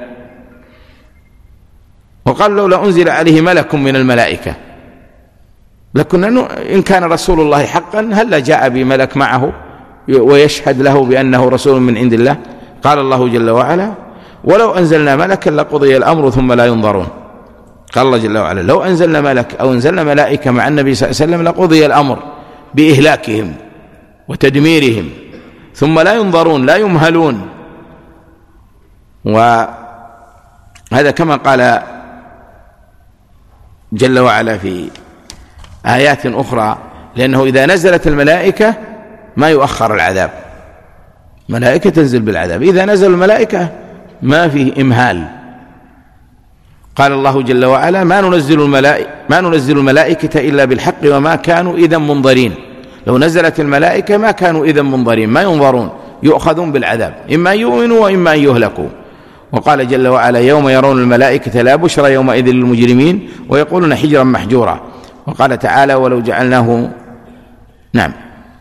وقال لولا أنزل عليه ملك من الملائكة، لكن إن كان رسول الله حقا هل جاء بملك معه ويشهد له بأنه رسول من عند الله. قال الله جل وعلا ولو أنزلنا ملكا لقضي الأمر ثم لا ينظرون. قال الله جل وعلا لو أنزلنا ملك أو أنزلنا ملائكة مع النبي صلى الله عليه وسلم لقضي الأمر بإهلاكهم وتدميرهم ثم لا ينظرون، لا يمهلون. وهذا كما قال جل وعلا في آيات أخرى، لأنه إذا نزلت الملائكة ما يؤخر العذاب، ملائكة تنزل بالعذاب، إذا نزل الملائكة ما فيه إمهال. قال الله جل وعلا ما ننزل الملائكة, ما ننزل الملائكة إلا بالحق وما كانوا إذا منظرين. لو نزلت الملائكة ما كانوا إذا منظرين، ما ينظرون، يؤخذون بالعذاب، إما يؤمنوا وإما يهلكوا. وقال جل وعلا يوم يرون الملائكة لا بشرى يومئذ للمجرمين ويقولون حجرا محجورا. وقال تعالى ولو جعلناه نعم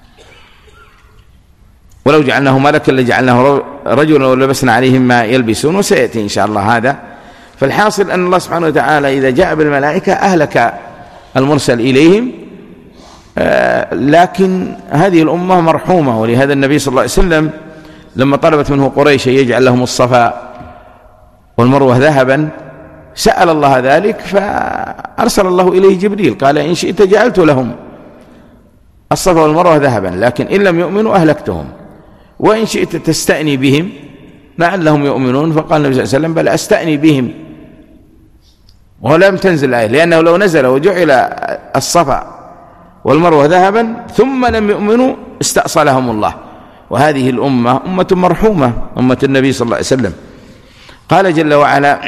ولو جعلناه ملكا لجعلناه رجلا ولبسنا عليهم ما يلبسون، وسيأتي إن شاء الله هذا. فالحاصل أن الله سبحانه وتعالى إذا جاء بالملائكة أهلك المرسل إليهم، آه لكن هذه الأمة مرحومة. ولهذا النبي صلى الله عليه وسلم لما طلبت منه قريش يجعل لهم الصفا والمروة ذهبا سأل الله ذلك، فأرسل الله إليه جبريل قال إن شئت جعلت لهم الصفا والمروة ذهبا، لكن إن لم يؤمنوا أهلكتهم، وإن شئت تستأني بهم لعلهم يؤمنون. فقال النبي صلى الله عليه وسلم بل أستأني بهم، ولم تنزل الآية، لأنه لو نزل وجعل الصفا والمروة ذهبا ثم لم يؤمنوا استأصلهم الله. وهذه الأمة أمة مرحومة، أمة النبي صلى الله عليه وسلم. قال جل وعلا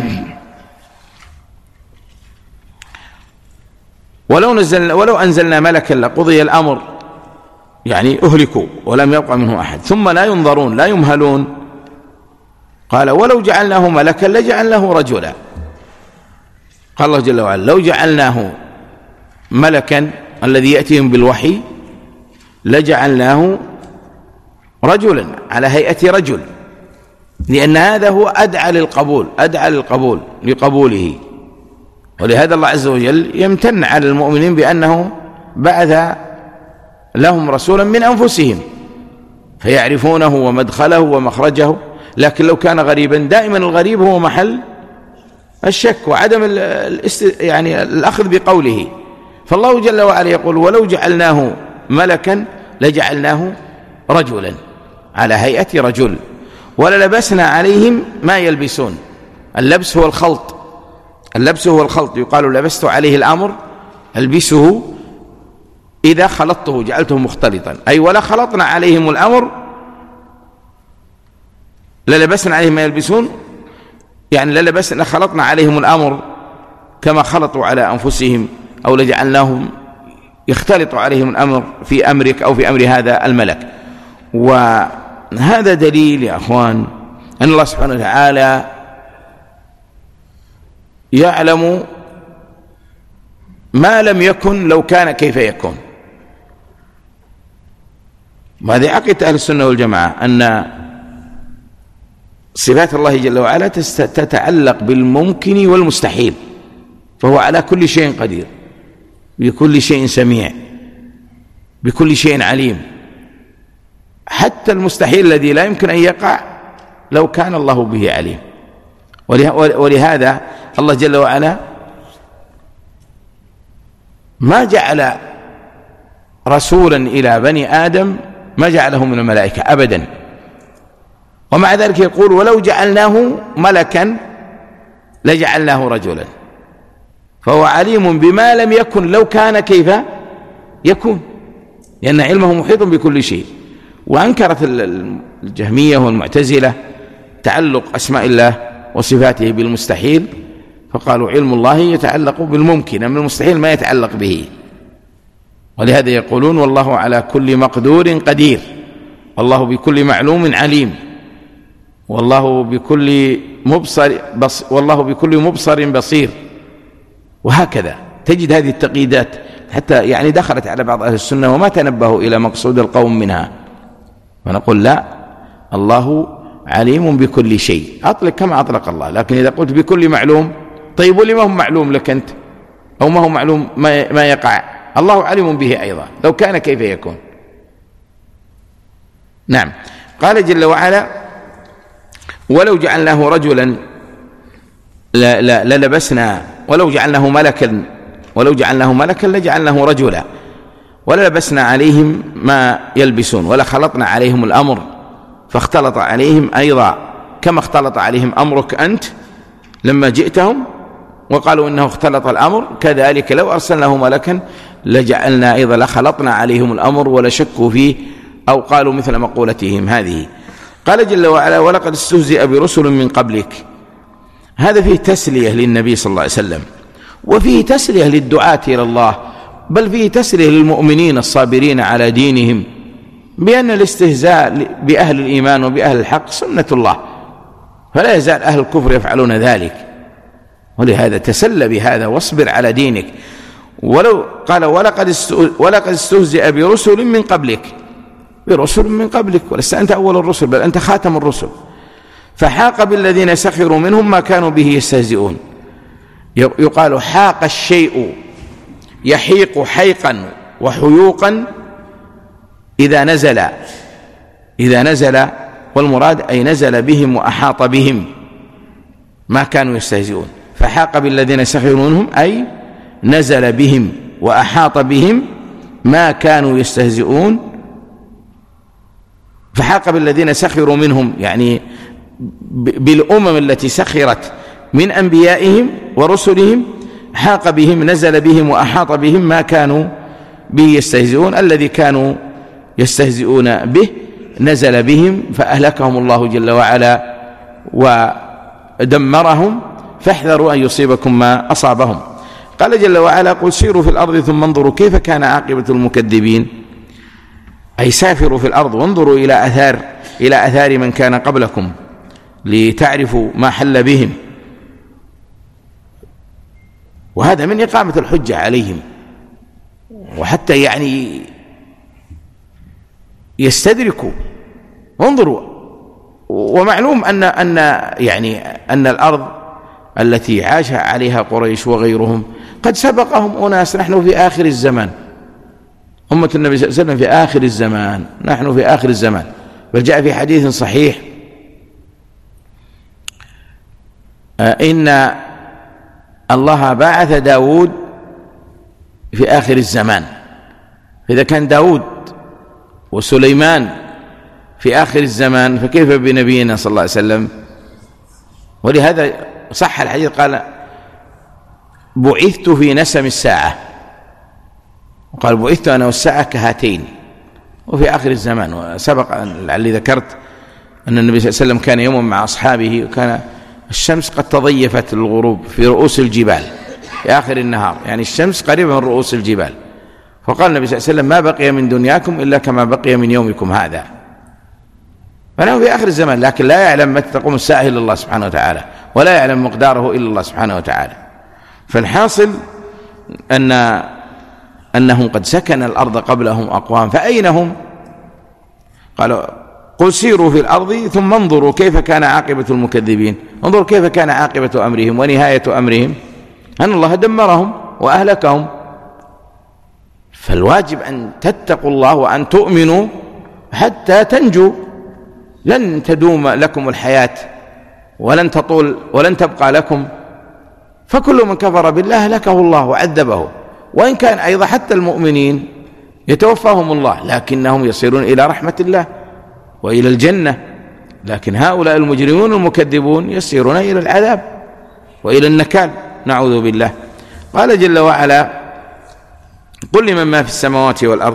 ولو, نزلنا ولو أنزلنا ملكا لقضي الأمر، يعني أهلكوا ولم يبقى منه أحد، ثم لا ينظرون، لا يمهلون. قال ولو جعلناه ملكا لجعلناه رجلا. قال الله جل وعلا لو جعلناه ملكا الذي يأتيهم بالوحي لجعلناه رجلا على هيئة رجل، لأن هذا هو أدعى للقبول، أدعى للقبول لقبوله. ولهذا الله عز وجل يمتن على المؤمنين بأنه بعث لهم رسولا من أنفسهم فيعرفونه ومدخله ومخرجه. لكن لو كان غريبا دائما الغريب هو محل الشك وعدم الاست... يعني الأخذ بقوله. فالله جل وعلا يقول ولو جعلناه ملكا لجعلناه رجلا على هيئة رجل وللبسنا عليهم ما يلبسون. اللبس هو الخلط، اللبس هو الخلط، يقال لبست عليه الأمر ألبسه إذا خلطته جعلته مختلطا، أي ولا خلطنا عليهم الأمر للبسنا عليهم ما يلبسون، يعني للبسنا خلطنا عليهم الأمر كما خلطوا على أنفسهم، أو لجعلناهم يختلط عليهم الأمر في أمرك أو في أمر هذا الملك. وهذا دليل يا أخوان أن الله سبحانه وتعالى يعلم ما لم يكن لو كان كيف يكون. وهذه عقيدة أهل السنة والجماعة أن صفات الله جل وعلا تتعلق بالممكن والمستحيل، فهو على كل شيء قدير، بكل شيء سميع، بكل شيء عليم، حتى المستحيل الذي لا يمكن أن يقع لو كان الله به عليم. ولهذا الله جل وعلا ما جعل رسولا إلى بني آدم ما جعله من الملائكة أبدا، ومع ذلك يقول ولو جعلناه ملكا لجعلناه رجلا، فهو عليم بما لم يكن لو كان كيف يكون، لأن علمه محيط بكل شيء. وأنكرت الجهمية والمعتزلة تعلق أسماء الله وصفاته بالمستحيل، فقالوا علم الله يتعلق بالممكن، أما المستحيل ما يتعلق به. ولهذا يقولون والله على كل مقدور قدير، والله بكل معلوم عليم، والله بكل مبصر بص والله بكل مبصر بصير. وهكذا تجد هذه التقييدات حتى يعني دخلت على بعض أهل السنة وما تنبهوا إلى مقصود القوم منها. فنقول لا، الله عليم بكل شيء، أطلق كما أطلق الله. لكن إذا قلت بكل معلوم، طيب ولما هو معلوم لك أنت، أو ما هو معلوم ما يقع؟ الله عليم به أيضا، لو كان كيف يكون؟ نعم. قال جل وعلا ولو جعلناه رجلا للبسنا ولو جعلناه ملكا ولو جعلناه ملكا لجعلناه رجلا وللبسنا عليهم ما يلبسون ولخلطنا عليهم الأمر فاختلط عليهم أيضا كما اختلط عليهم أمرك أنت لما جئتهم وقالوا إنه اختلط الأمر، كذلك لو أرسلناه ملكا لجعلنا أيضا لخلطنا عليهم الأمر ولشكوا فيه أو قالوا مثل مقولتهم هذه. قال جل وعلا ولقد استهزئ برسل من قبلك. هذا فيه تسلية للنبي صلى الله عليه وسلم، وفيه تسلية للدعاة إلى الله، بل فيه تسلية للمؤمنين الصابرين على دينهم، بأن الاستهزاء بأهل الإيمان وبأهل الحق سنة الله، فلا يزال أهل الكفر يفعلون ذلك. ولهذا تسل بهذا واصبر على دينك. ولو قال ولقد استهزئ برسل من قبلك، برسل من قبلك، ولست أنت أول الرسل بل أنت خاتم الرسل. فحاق بالذين سخروا منهم ما كانوا به يستهزئون. يقال حاق الشيء يحيق حيقا وحيوقا إذا نزل إذا نزل والمراد أي نزل بهم وأحاط بهم ما كانوا يستهزئون. فحاق بالذين سخروا منهم أي نزل بهم وأحاط بهم ما كانوا يستهزئون. فحاق بالذين سخروا منهم يعني بالأمم التي سخرت من أنبيائهم ورسلهم، حاق بهم نزل بهم وأحاط بهم ما كانوا به يستهزئون. الذي كانوا يستهزئون به نزل بهم فأهلكهم الله جل وعلا ودمرهم، فاحذروا أن يصيبكم ما أصابهم. قال جل وعلا قل سيروا في الأرض ثم انظروا كيف كان عاقبة المكذبين، أي سافروا في الأرض وانظروا إلى أثار إلى أثار من كان قبلكم لتعرفوا ما حل بهم، وهذا من إقامة الحجة عليهم، وحتى يعني يستدركوا. انظروا. ومعلوم أن أن يعني أن الأرض التي عاش عليها قريش وغيرهم قد سبقهم أناس. نحن في آخر الزمان، أمة النبي صلى الله عليه وسلم في آخر الزمان، نحن في آخر الزمان. بل جاء في حديث صحيح إن الله بعث داود في آخر الزمان. إذا كان داود وسليمان في آخر الزمان فكيف بنبينا صلى الله عليه وسلم؟ ولهذا صح الحديث قال بعثت في نسم الساعة، وقال بعثت أنا والساعة كهاتين، وفي آخر الزمان. وسبق لعلي ذكرت أن النبي صلى الله عليه وسلم كان يوما مع أصحابه وكان الشمس قد تضيفت للغروب في رؤوس الجبال في آخر النهار، يعني الشمس قريبة من رؤوس الجبال. فقال النبي صلى الله عليه وسلم ما بقي من دنياكم إلا كما بقي من يومكم هذا. فنحن في آخر الزمان، لكن لا يعلم متى تقوم الساعة إلا الله سبحانه وتعالى، ولا يعلم مقداره إلا الله سبحانه وتعالى. فالحاصل أن أنهم قد سكن الأرض قبلهم أقوام، فأين هم؟ قالوا قل سيروا في الأرض ثم انظروا كيف كان عاقبة المكذبين. انظروا كيف كان عاقبة أمرهم ونهاية أمرهم، أن الله دمرهم وأهلكهم. فالواجب أن تتقوا الله وأن تؤمنوا حتى تنجوا. لن تدوم لكم الحياة ولن تطول ولن تبقى لكم، فكل من كفر بالله أهلكه الله وعذبه. وإن كان أيضا حتى المؤمنين يتوفاهم الله، لكنهم يصيرون إلى رحمة الله وإلى الجنة. لكن هؤلاء المجرمون المكذبون يصيرون إلى العذاب وإلى النكال، نعوذ بالله. قال جل وعلا قل لمن ما في السماوات والأرض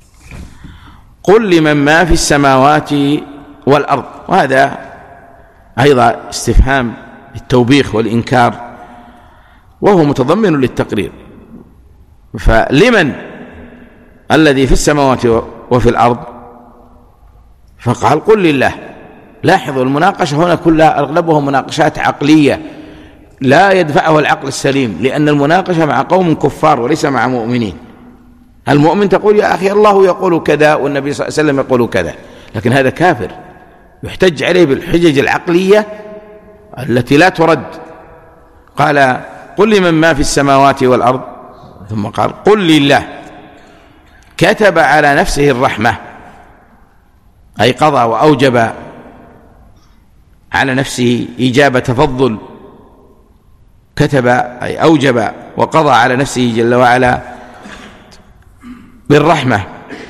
قل لمن ما في السماوات والأرض. وهذا أيضا استفهام التوبيخ والإنكار وهو متضمن للتقرير. فلمن الذي في السماوات وفي الأرض؟ فقال قل لله. لاحظوا المناقشة هنا كلها أغلبها مناقشات عقلية لا يدفعه العقل السليم، لأن المناقشة مع قوم كفار وليس مع مؤمنين. المؤمن تقول يا أخي الله يقول كذا والنبي صلى الله عليه وسلم يقول كذا، لكن هذا كافر يحتج عليه بالحجج العقلية التي لا ترد. قال قل لمن ما في السماوات والأرض، ثم قال قل لله. كتب على نفسه الرحمة، أي قضى وأوجب على نفسه إجابة تفضل، كتب أي أوجب وقضى على نفسه جل وعلا بالرحمة.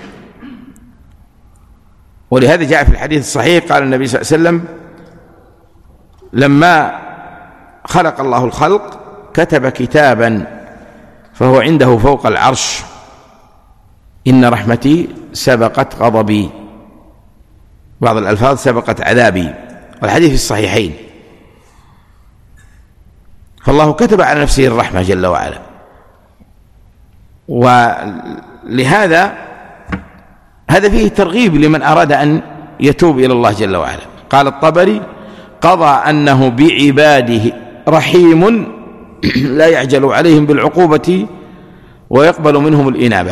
ولهذا جاء في الحديث الصحيح قال النبي صلى الله عليه وسلم لما خلق الله الخلق كتب كتابا فهو عنده فوق العرش إن رحمتي سبقت غضبي، بعض الألفاظ سبقت عذابي، والحديث في الصحيحين. فالله كتب على نفسه الرحمة جل وعلا، ولهذا هذا فيه ترغيب لمن أراد أن يتوب إلى الله جل وعلا. قال الطبري قضى أنه بعباده رحيم لا يعجل عليهم بالعقوبة ويقبل منهم الإنابة.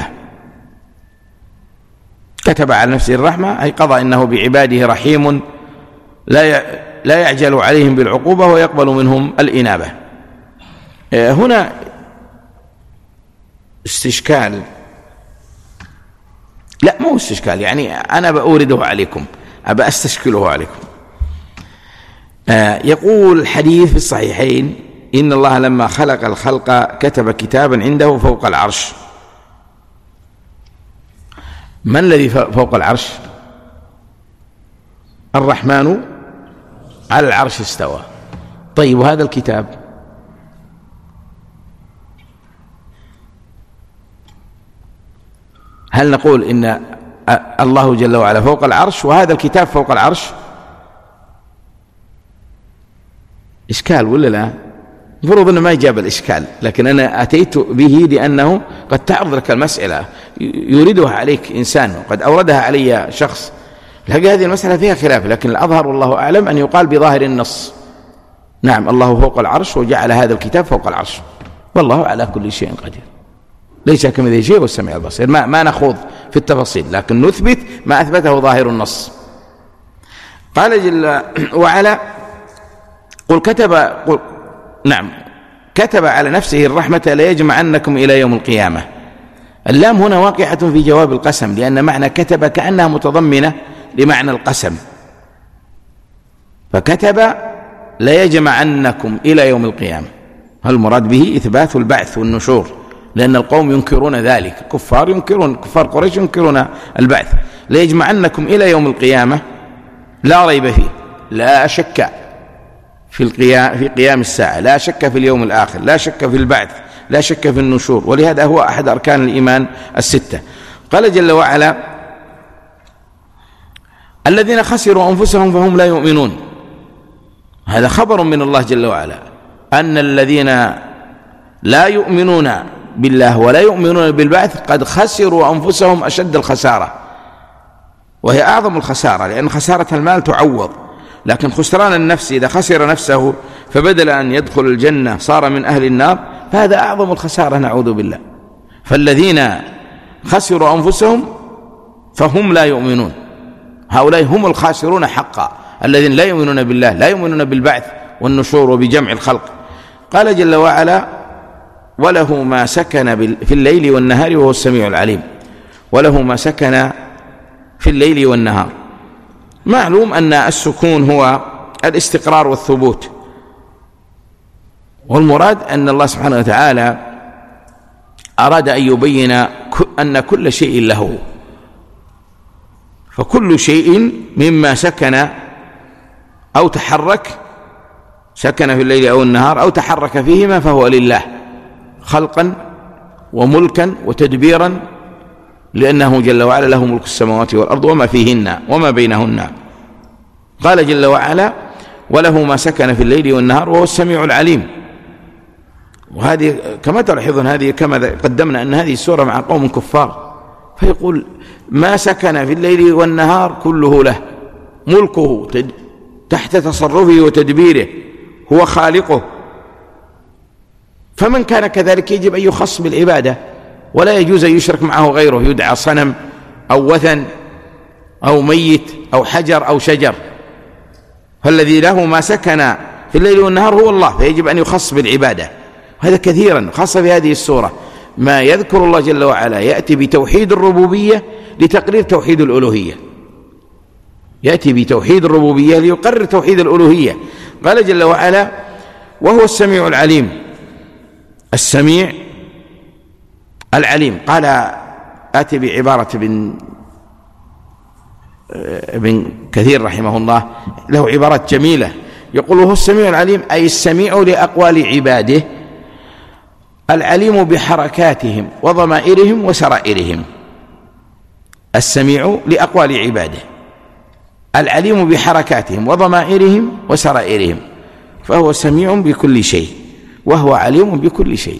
كتب على نفسه الرحمة أي قضى أنه بعباده رحيم لا لا يعجل عليهم بالعقوبة ويقبل منهم الإنابة. هنا استشكال، لا مو استشكال، يعني أنا بأورده عليكم، أبا أستشكله عليكم. يقول الحديث في الصحيحين إن الله لما خلق الخلق كتب كتابا عنده فوق العرش. من الذي فوق العرش؟ الرحمن على العرش استوى. طيب وهذا الكتاب هل نقول إن الله جل وعلا فوق العرش وهذا الكتاب فوق العرش؟ إشكال ولا لا؟ المفروض أنه ما يجاب الإشكال، لكن أنا أتيت به لأنه قد تعرض لك المسألة يريدها عليك إنسان وقد أوردها علي شخص، لقى هذه المسألة فيها خلاف، لكن الأظهر والله أعلم أن يقال بظاهر النص نعم الله فوق العرش وجعل هذا الكتاب فوق العرش، والله على كل شيء قدير، ليس كمثله شيء والسميع البصير. ما, ما نخوض في التفاصيل، لكن نثبت ما أثبته ظاهر النص. قال جل وعلا قل كتب قل نعم كتب على نفسه الرحمة ليجمعنكم إلى يوم القيامة. اللام هنا واقعة في جواب القسم، لأن معنى كتب كأنها متضمنة لمعنى القسم، فكتب ليجمعنكم إلى يوم القيامة. هل المراد به إثبات البعث والنشور، لأن القوم ينكرون ذلك، كفار ينكرون، كفار قريش ينكرون البعث. ليجمعنكم إلى يوم القيامة لا ريب فيه، لا شك في القيام في قيام الساعة، لا شك في اليوم الآخر، لا شك في البعث، لا شك في النشور، ولهذا هو أحد أركان الإيمان الستة. قال جل وعلا الذين خسروا أنفسهم فهم لا يؤمنون. هذا خبر من الله جل وعلا أن الذين لا يؤمنون بالله ولا يؤمنون بالبعث قد خسروا أنفسهم أشد الخسارة، وهي أعظم الخسارة، لأن خسارة المال تعوض، لكن خسران النفس إذا خسر نفسه فبدل أن يدخل الجنة صار من أهل النار، فهذا أعظم الخسارة نعوذ بالله. فالذين خسروا أنفسهم فهم لا يؤمنون، هؤلاء هم الخاسرون حقا، الذين لا يؤمنون بالله، لا يؤمنون بالبعث والنشور وبجمع الخلق. قال جل وعلا وله ما سكن في الليل والنهار وهو السميع العليم. وله ما سكن في الليل والنهار، معلوم أن السكون هو الاستقرار والثبوت، والمراد أن الله سبحانه وتعالى أراد أن يبين أن كل شيء له، فكل شيء مما سكن أو تحرك، سكن في الليل أو النهار أو تحرك فيهما فهو لله خلقا وملكا وتدبيرا، لأنه جل وعلا له ملك السماوات والأرض وما فيهن وما بينهن. قال جل وعلا وله ما سكن في الليل والنهار وهو السميع العليم. وهذه كما تلاحظون هذه كما قدمنا أن هذه السورة مع قوم كفار، فيقول ما سكن في الليل والنهار كله له، ملكه تحت تصرفه وتدبيره، هو خالقه. فمن كان كذلك يجب أن يخص بالعبادة، ولا يجوز أن يشرك معه غيره، يدعى صنم أو وثن أو ميت أو حجر أو شجر. فالذي له ما سكن في الليل والنهار هو الله، فيجب أن يخص بالعبادة. هذا كثيرا خاصة في هذه السورة ما يذكر الله جل وعلا يأتي بتوحيد الربوبية لتقرير توحيد الألوهية، يأتي بتوحيد الربوبية ليقرر توحيد الألوهية. قال جل وعلا وهو السميع العليم، السميع العليم. قال آتي بعبارة ابن ابن كثير رحمه الله، له عبارات جميلة، يقول وهو السميع العليم أي السميع لأقوال عباده، العليم بحركاتهم وضمائرهم وسرائرهم. السميع لأقوال عباده، العليم بحركاتهم وضمائرهم وسرائرهم، فهو سميع بكل شيء وهو عليم بكل شيء،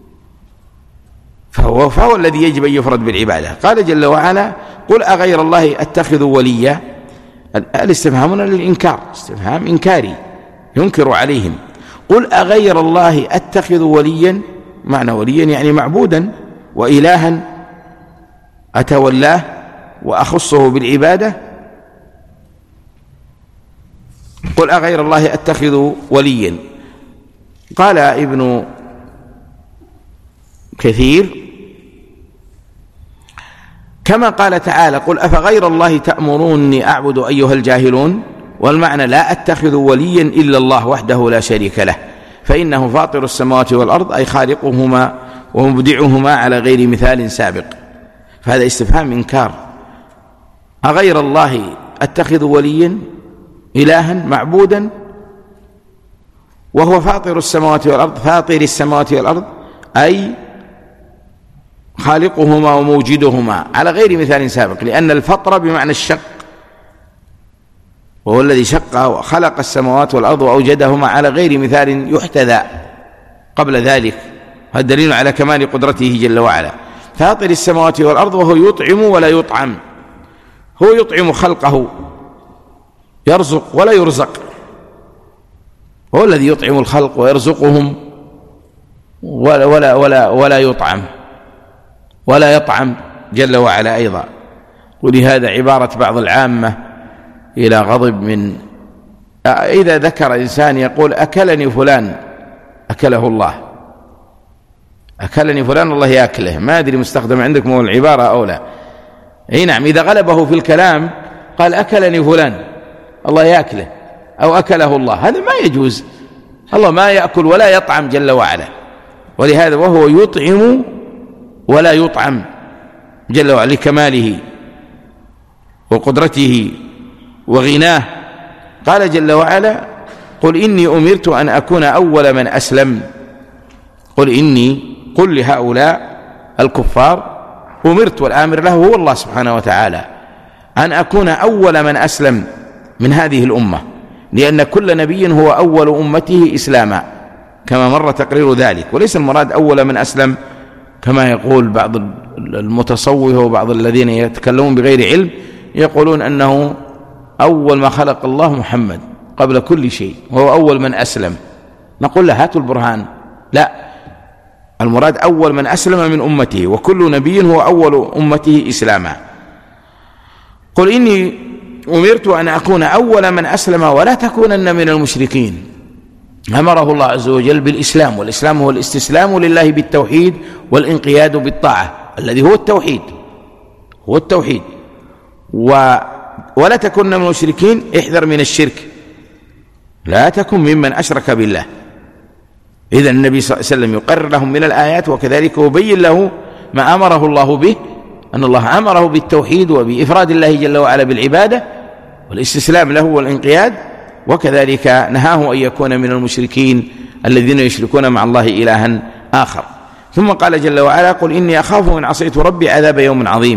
فهو, فهو الذي يجب أن يفرد بالعبادة. قال جل وعلا قل أغير الله أتخذ وليا. الاستفهام للإنكار، استفهام إنكاري ينكر عليهم. قل أغير الله أتخذ وليا، معنى وليا يعني معبودا وإلها أتولاه وأخصه بالعبادة. قل أغير الله أتخذ وليا. قال ابن كثير كما قال تعالى قل أفغير الله تأمروني أعبد أيها الجاهلون، والمعنى لا أتخذ وليا إلا الله وحده لا شريك له، فإنه فاطر السماوات والأرض أي خالقهما ومبدعهما على غير مثال سابق. فهذا استفهام إنكار. أغير الله أتخذ وليا إلها معبودا وهو فاطر السماوات والأرض، فاطر السماوات والأرض أي خالقهما وموجدهما على غير مثال سابق، لأن الفطر بمعنى الشق، وهو الذي شق وخلق السماوات والأرض وأوجدهما على غير مثال يحتذى قبل ذلك. هذا دليل على كمال قدرته جل وعلا. فاطر السماوات والأرض وهو يطعم ولا يطعم، هو يطعم خلقه، يرزق ولا يرزق، هو الذي يطعم الخلق ويرزقهم ولا, ولا, ولا, ولا يطعم ولا يطعم جل وعلا أيضا. ولهذا عبارة بعض العامة إلى غضب من إذا ذكر إنسان يقول أكلني فلان أكله الله، أكلني فلان الله يأكله، ما أدري مستخدم عندكم هو العبارة أو لا. أي نعم، إذا غلبه في الكلام قال أكلني فلان الله يأكله أو أكله الله، هذا ما يجوز. الله ما يأكل ولا يطعم جل وعلا، ولهذا وهو يطعم ولا يطعم جل وعلا لكماله وقدرته وغناه. قال جل وعلا قل إني أمرت أن أكون أول من أسلم. قل إني، قل لهؤلاء الكفار أمرت، والآمر له هو الله سبحانه وتعالى، أن أكون أول من أسلم من هذه الأمة، لأن كل نبي هو أول أمته إسلاما كما مر تقرير ذلك. وليس المراد أول من أسلم كما يقول بعض المتصوفة وبعض الذين يتكلمون بغير علم، يقولون أنه أول ما خلق الله محمد قبل كل شيء وهو أول من أسلم. نقول له هاتوا البرهان. لا، المراد أول من أسلم من أمته، وكل نبي هو أول أمته إسلاما. قل إني أمرت أن أكون أول من أسلم ولا تكونن من المشركين. أمره الله عز وجل بالإسلام، والإسلام هو الاستسلام لله بالتوحيد والانقياد بالطاعة الذي هو التوحيد، هو التوحيد. و ولا تكن من المشركين، احذر من الشرك، لا تكن ممن أشرك بالله. إذن النبي صلى الله عليه وسلم يقرر لهم من الآيات، وكذلك يبين له ما أمره الله به، أن الله أمره بالتوحيد وبإفراد الله جل وعلا بالعبادة والاستسلام له والانقياد، وكذلك نهاه أن يكون من المشركين الذين يشركون مع الله إلها آخر. ثم قال جل وعلا قل إني أخاف إن عصيت ربي عذاب يوم عظيم.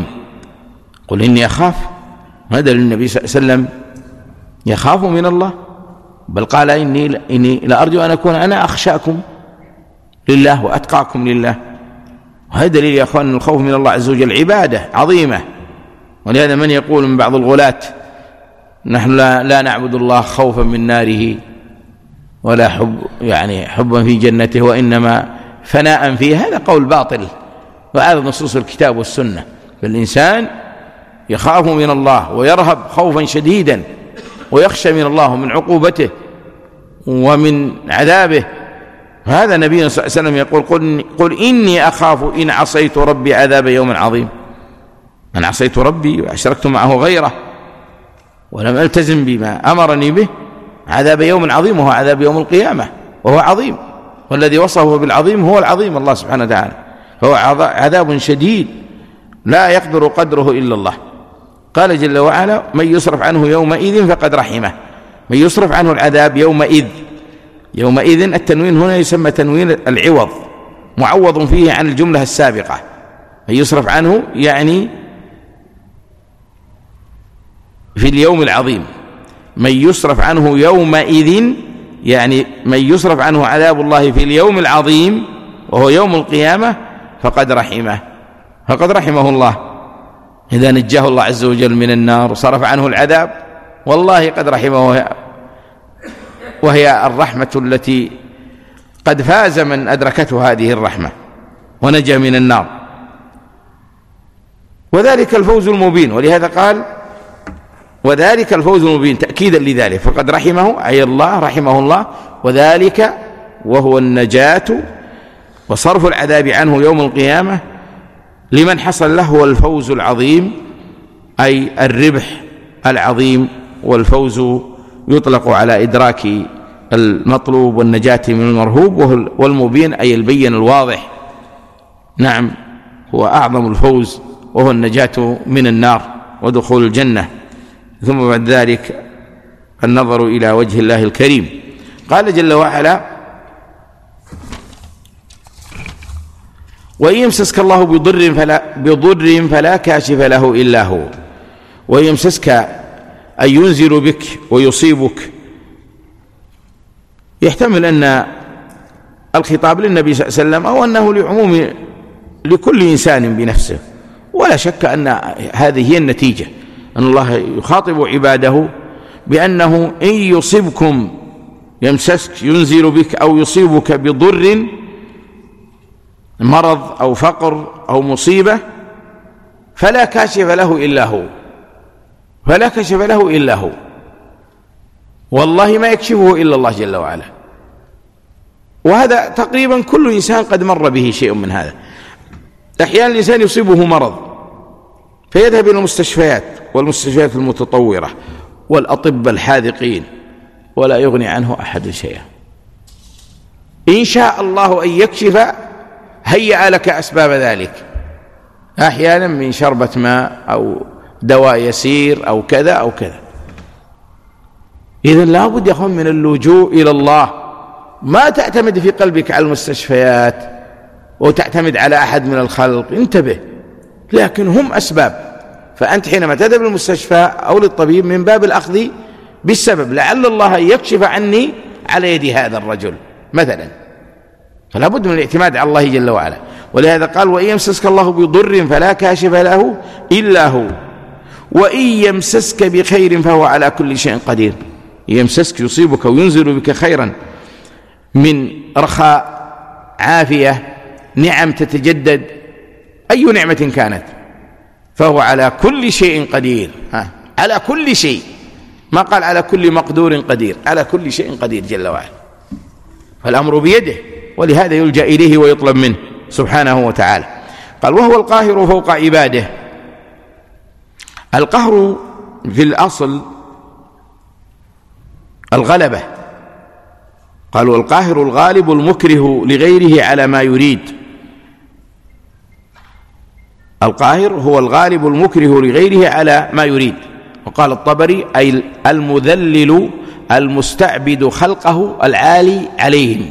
قل إني أخاف، هذا للنبي صلى الله عليه وسلم يخاف من الله، بل قال إني, إني لأرجو أن أكون أنا أخشاكم لله وأتقاكم لله. وهذا دليل يا أخوان الخوف من الله عز وجل عبادة عظيمة. ولهذا من يقول من بعض الغلاة نحن لا, لا نعبد الله خوفا من ناره ولا حب يعني حبا في جنته وإنما فناء فيه، هذا قول باطل وهذا نصوص الكتاب والسنة. فالإنسان يخاف من الله ويرهب خوفا شديدا ويخشى من الله من عقوبته ومن عذابه. هذا نبينا صلى الله عليه وسلم يقول قل, قل إني أخاف إن عصيت ربي عذاب يوم عظيم. من عصيت ربي وأشركت معه غيره ولم ألتزم بما أمرني به عذاب يوم عظيم، وهو عذاب يوم القيامة، وهو عظيم، والذي وصفه بالعظيم هو العظيم الله سبحانه وتعالى. فهو عذاب شديد لا يقدر قدره إلا الله. قال جل وعلا من يصرف عنه يومئذ فقد رحمه. من يصرف عنه العذاب يومئذ، يومئذ التنوين هنا يسمى تنوين العوض، معوض فيه عن الجملة السابقة. من يصرف عنه يعني في اليوم العظيم، من يصرف عنه يومئذ يعني من يصرف عنه عذاب الله في اليوم العظيم وهو يوم القيامة فقد رحمه، فقد رحمه الله. إذا نجاه الله عز وجل من النار وصرف عنه العذاب والله قد رحمه، وهي الرحمة التي قد فاز من أدركته هذه الرحمة ونجا من النار، وذلك الفوز المبين. ولهذا قال وذلك الفوز المبين تأكيدا لذلك، فقد رحمه أي الله رحمه الله، وذلك وهو النجاة وصرف العذاب عنه يوم القيامة لمن حصل له الفوز العظيم أي الربح العظيم. والفوز يطلق على إدراك المطلوب والنجاة من المرهوب، والمبين أي البين الواضح. نعم هو أعظم الفوز وهو النجاة من النار ودخول الجنة، ثم بعد ذلك النظر إلى وجه الله الكريم. قال جل وعلا وإن يمسسك الله بضر فلا, بضر فلا كاشف له إلا هو. وإن يمسسك أن ينزل بك ويصيبك، يحتمل أن الخطاب للنبي صلى الله عليه وسلم أو أنه لعموم لكل إنسان بنفسه، ولا شك أن هذه هي النتيجة، أن الله يخاطب عباده بأنه إن يصبكم يمسسك ينزل بك أو يصيبك بضر مرض أو فقر أو مصيبة فلا كاشف له إلا هو، فلا كاشف له إلا هو، والله ما يكشفه إلا الله جل وعلا. وهذا تقريبا كل إنسان قد مر به شيء من هذا. أحيانا الإنسان يصيبه مرض فيذهب إلى المستشفيات والمستشفيات المتطورة والأطباء الحاذقين ولا يغني عنه أحد شيئا. إن شاء الله أن يكشف هيأ لك أسباب ذلك، أحيانا من شربة ماء أو دواء يسير أو كذا أو كذا. إذن لا بد يكون من اللجوء إلى الله، ما تعتمد في قلبك على المستشفيات وتعتمد على أحد من الخلق، انتبه، لكن هم أسباب. فأنت حينما تذهب للمستشفى أو للطبيب من باب الأخذ بالسبب، لعل الله يكشف عني على يد هذا الرجل مثلا، فلا بد من الاعتماد على الله جل وعلا. ولهذا قال وإن يمسسك الله بضر فلا كاشف له إلا هو وإن يمسسك بخير فهو على كل شيء قدير. يمسسك يصيبك وينزل بك خيرا من رخاء عافية نعم تتجدد أي نعمة كانت فهو على كل شيء قدير. ها. على كل شيء، ما قال على كل مقدور قدير، على كل شيء قدير جل وعلا، فالأمر بيده، ولهذا يلجأ إليه ويطلب منه سبحانه وتعالى. قال وهو القاهر فوق عباده. القهر في الأصل الغلبة، قالوا القاهر الغالب المكره لغيره على ما يريد. القاهر هو الغالب المكره لغيره على ما يريد. وقال الطبري أي المذلل المستعبد خلقه العالي عليهم.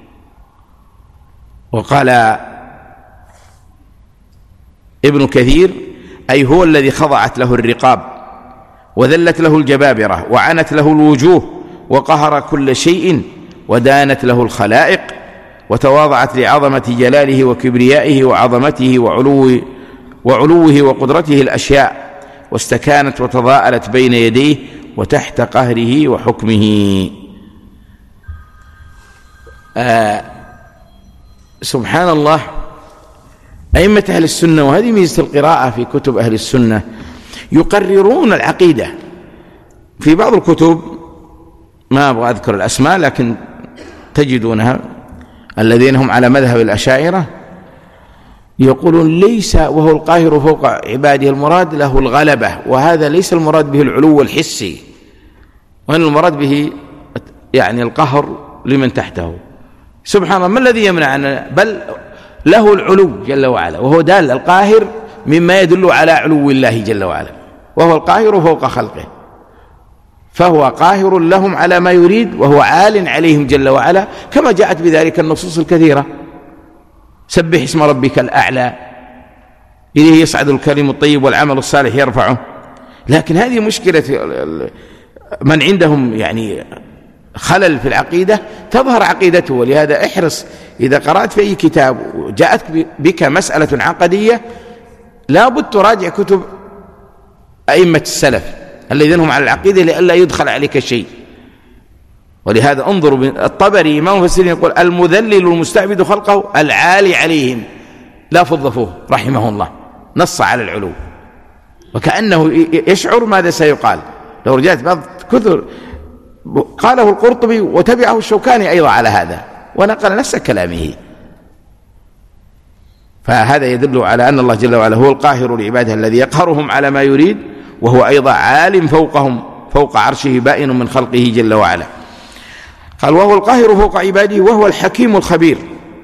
وقال ابن كثير أي هو الذي خضعت له الرقاب وذلت له الجبابرة وعنت له الوجوه وقهر كل شيء ودانت له الخلائق وتواضعت لعظمة جلاله وكبريائه وعظمته وعلوه وعلوه وقدرته الأشياء، واستكانت وتضاءلت بين يديه وتحت قهره وحكمه. آه سبحان الله. أئمة أهل السنة، وهذه ميزة القراءة في كتب أهل السنة، يقررون العقيدة. في بعض الكتب، ما أبغى أذكر الأسماء لكن تجدونها، الذين هم على مذهب الأشاعرة يقولون ليس وهو القاهر فوق عباده المراد له الغلبة، وهذا ليس المراد به العلو الحسي، وإن المراد به يعني القهر لمن تحته. سبحان الله، ما الذي يمنع أن بل له العلو جل وعلا، وهو دال القاهر مما يدل على علو الله جل وعلا، وهو القاهر فوق خلقه، فهو قاهر لهم على ما يريد، وهو عال عليهم جل وعلا، كما جاءت بذلك النصوص الكثيرة. سبح اسم ربك الأعلى، إليه يصعد الكلم الطيب والعمل الصالح يرفعه. لكن هذه مشكلة من عندهم يعني خلل في العقيدة، تظهر عقيدته. ولهذا احرص إذا قرأت في أي كتاب وجاءت بك مسألة عقدية، لا بد تراجع كتب أئمة السلف الذين هم على العقيدة لئلا يدخل عليك شيء. ولهذا انظروا، الطبري إمام المفسرين يقول: المذلل المستعبد خلقه العالي عليهم لا فضفوه، رحمه الله، نص على العلو، وكأنه يشعر ماذا سيقال. لو رجعت بعض كثر قاله القرطبي وتبعه الشوكاني أيضا على هذا، ونقل نفس كلامه. فهذا يدل على أن الله جل وعلا هو القاهر لعباده الذي يقهرهم على ما يريد، وهو أيضا عالم فوقهم فوق عرشه بائن من خلقه جل وعلا. قال: وهو القاهر فوق عباده وهو الحكيم الخبير.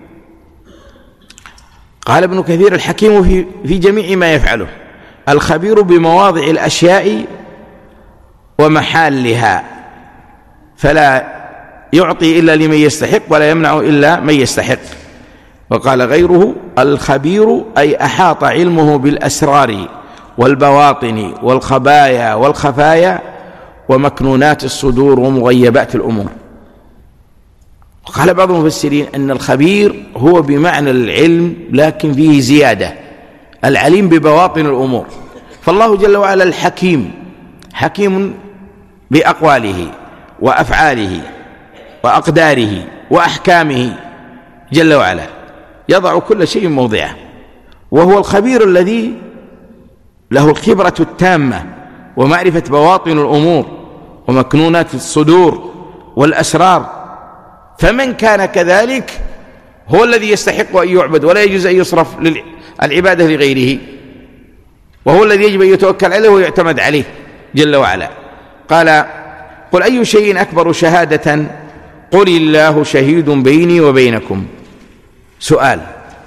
قال ابن كثير: الحكيم في, في جميع ما يفعله، الخبير بمواضع الأشياء ومحالها، فلا يعطي إلا لمن يستحق ولا يمنع إلا من يستحق. وقال غيره: الخبير أي أحاط علمه بالأسرار والبواطن والخبايا والخفايا ومكنونات الصدور ومغيبات الأمور. وقال بعض المفسرين أن الخبير هو بمعنى العلم لكن فيه زيادة، العليم ببواطن الأمور. فالله جل وعلا الحكيم، حكيم بأقواله وأفعاله وأقداره وأحكامه جل وعلا، يضع كل شيء موضعه. وهو الخبير الذي له الخبرة التامة ومعرفة بواطن الأمور ومكنونات الصدور والأسرار. فمن كان كذلك هو الذي يستحق أن يعبد، ولا يجوز أن يصرف العبادة لغيره، وهو الذي يجب أن يتوكل عليه ويعتمد عليه جل وعلا. قال: قل أي شيء أكبر شهادة؟ قل الله شهيد بيني وبينكم. سؤال: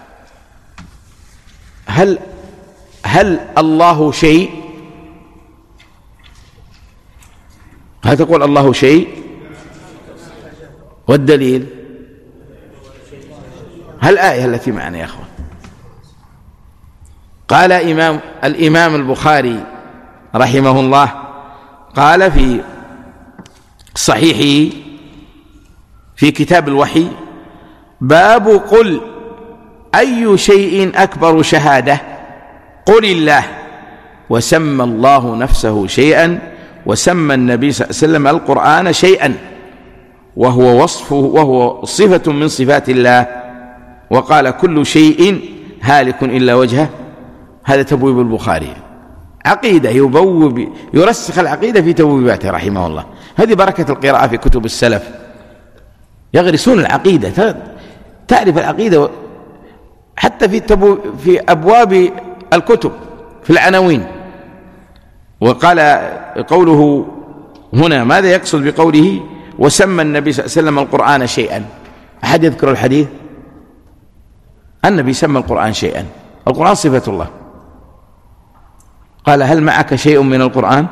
هل هل الله شيء؟ هل تقول الله شيء؟ والدليل هل الآية التي معنا يا أخوان؟ قال إمام الإمام البخاري رحمه الله، قال في صحيحه في كتاب الوحي: باب قل أي شيء أكبر شهادة؟ قل الله. وسمى الله نفسه شيئا، وسمى النبي صلى الله عليه وسلم القرآن شيئا، وهو وصفه وهو صفة من صفات الله. وقال: كل شيء هالك إلا وجهه. هذا تبويب البخاري، عقيدة يبوب يرسخ العقيدة في تبويباته رحمه الله. هذه بركة القراءة في كتب السلف، يغرسون العقيدة، تعرف العقيدة حتى في التبو في أبواب الكتب في العناوين. وقال قوله هنا ماذا يقصد بقوله وسمى النبي صلى الله عليه وسلم القرآن شيئا؟ أحد يذكر الحديث؟ النبي سمى القرآن شيئا، القرآن صفة الله. قال: هل معك شيء من القرآن؟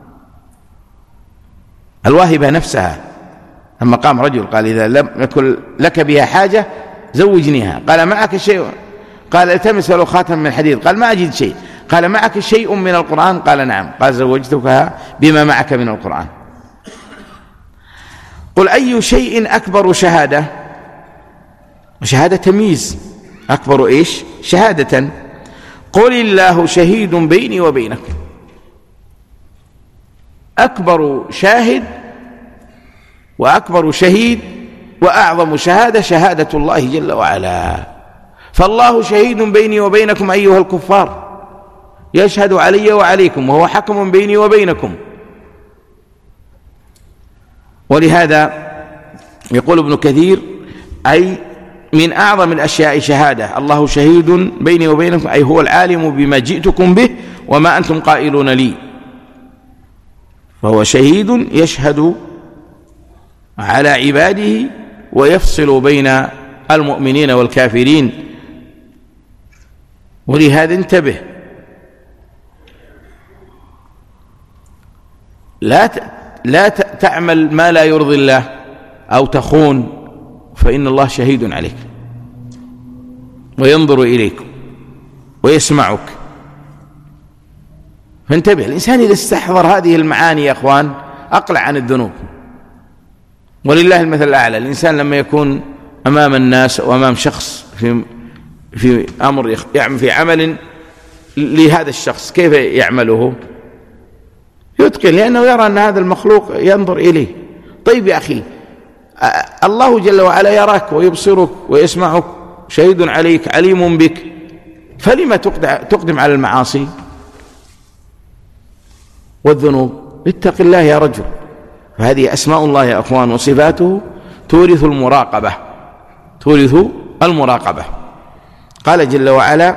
الواهبة نفسها لما قام رجل قال: إذا لم يكن لك بها حاجة زوجنيها. قال: معك شيء؟ قال: التمس ولو خاتم من حديد. قال: ما أجد شيء. قال: معك شيء من القرآن؟ قال: نعم. قال: زوجتك بما معك من القرآن. قل أي شيء أكبر شهادة؟ شهادة تمييز، أكبر إيش؟ شهادة. قل الله شهيد بيني وبينكم. أكبر شاهد وأكبر شهيد وأعظم شهادة شهادة الله جل وعلا. فالله شهيد بيني وبينكم أيها الكفار، يشهد علي وعليكم وهو حكم بيني وبينكم. ولهذا يقول ابن كثير: أي من أعظم الأشياء شهادة، الله شهيد بيني وبينكم، أي هو العالم بما جئتكم به وما أنتم قائلون لي، فهو شهيد يشهد على عباده ويفصل بين المؤمنين والكافرين. ولهذا انتبه، لا لا تعمل ما لا يرضي الله أو تخون، فإن الله شهيد عليك وينظر إليك ويسمعك. فانتبه، الإنسان إذا استحضر هذه المعاني يا أخوان أقلع عن الذنوب. ولله المثل الأعلى، الإنسان لما يكون أمام الناس وأمام شخص في في أمر يعمل في عمل لهذا الشخص، كيف يعمله؟ يتقن، لأنه يرى أن هذا المخلوق ينظر إليه. طيب يا أخي، الله جل وعلا يراك ويبصرك ويسمعك، شهيد عليك عليم بك، فلما تقدم على المعاصي والذنوب؟ اتق الله يا رجل. فهذه أسماء الله يا أخوان وصفاته تورث المراقبة، تورث المراقبة. قال جل وعلا: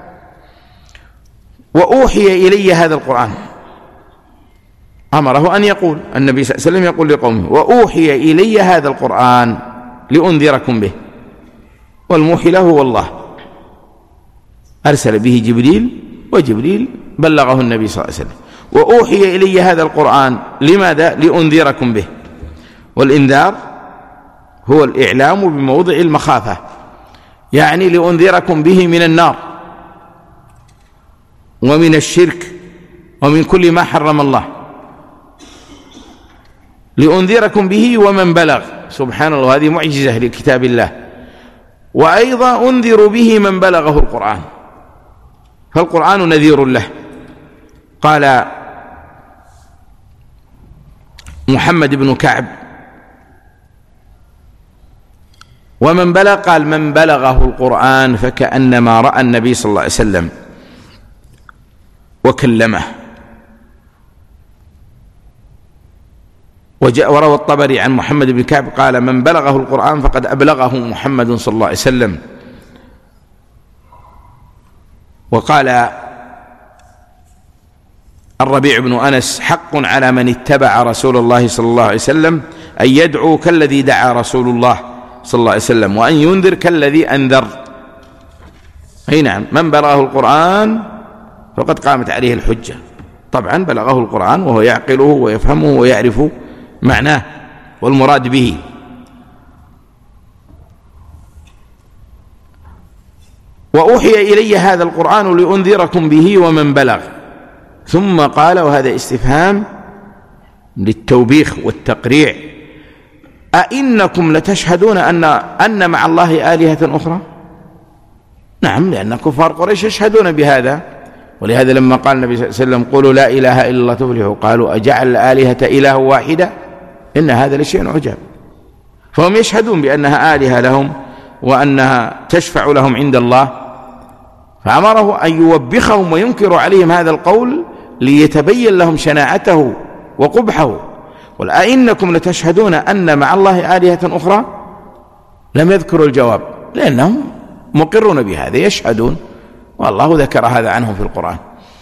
وأوحي إلي هذا القرآن. أمره أن يقول، النبي صلى الله عليه وسلم يقول لقومه: وأوحي إلي هذا القرآن لأنذركم به. والموحي له هو الله، أرسل به جبريل وجبريل بلغه النبي صلى الله عليه وسلم. وأوحي إلي هذا القرآن لماذا؟ لأنذركم به. والإنذار هو الإعلام بموضع المخافة، يعني لأنذركم به من النار ومن الشرك ومن كل ما حرم الله، لأنذركم به ومن بلغ. سبحان الله، هذه معجزة لكتاب الله. وأيضا أنذر به من بلغه القرآن، فالقرآن نذير له. قال محمد بن كعب: ومن بلغ، قال من بلغه القرآن فكأنما رأى النبي صلى الله عليه وسلم وكلمه. وروى الطبري عن محمد بن كعب قال: من بلغه القرآن فقد أبلغه محمد صلى الله عليه وسلم. وقال الربيع بن أنس: حق على من اتبع رسول الله صلى الله عليه وسلم أن يدعو كالذي دعا رسول الله صلى الله عليه وسلم، وأن ينذر كالذي أنذر. أي نعم، من بلغه القرآن فقد قامت عليه الحجة. طبعا بلغه القرآن وهو يعقله ويفهمه ويعرف معناه والمراد به. وأوحي إلي هذا القرآن لأنذركم به ومن بلغ. ثم قال، وهذا استفهام للتوبيخ والتقريع: أئنكم لتشهدون أن أن مع الله آلهة أخرى؟ نعم، لأن كفار قريش يشهدون بهذا. ولهذا لما قال النبي صلى الله عليه وسلم: قولوا لا إله إلا الله تفلحوا، قالوا أجعل الآلهة إله واحدة إن هذا لشيء عجاب. فهم يشهدون بأنها آلهة لهم وأنها تشفع لهم عند الله، فأمره أن يوبخهم وينكر عليهم هذا القول ليتبين لهم شناعته وقبحه. قل أئنكم لتشهدون أن مع الله آلهة أخرى؟ لم يذكروا الجواب، لأنهم مقرون بهذا، يشهدون، والله ذكر هذا عنهم في القرآن.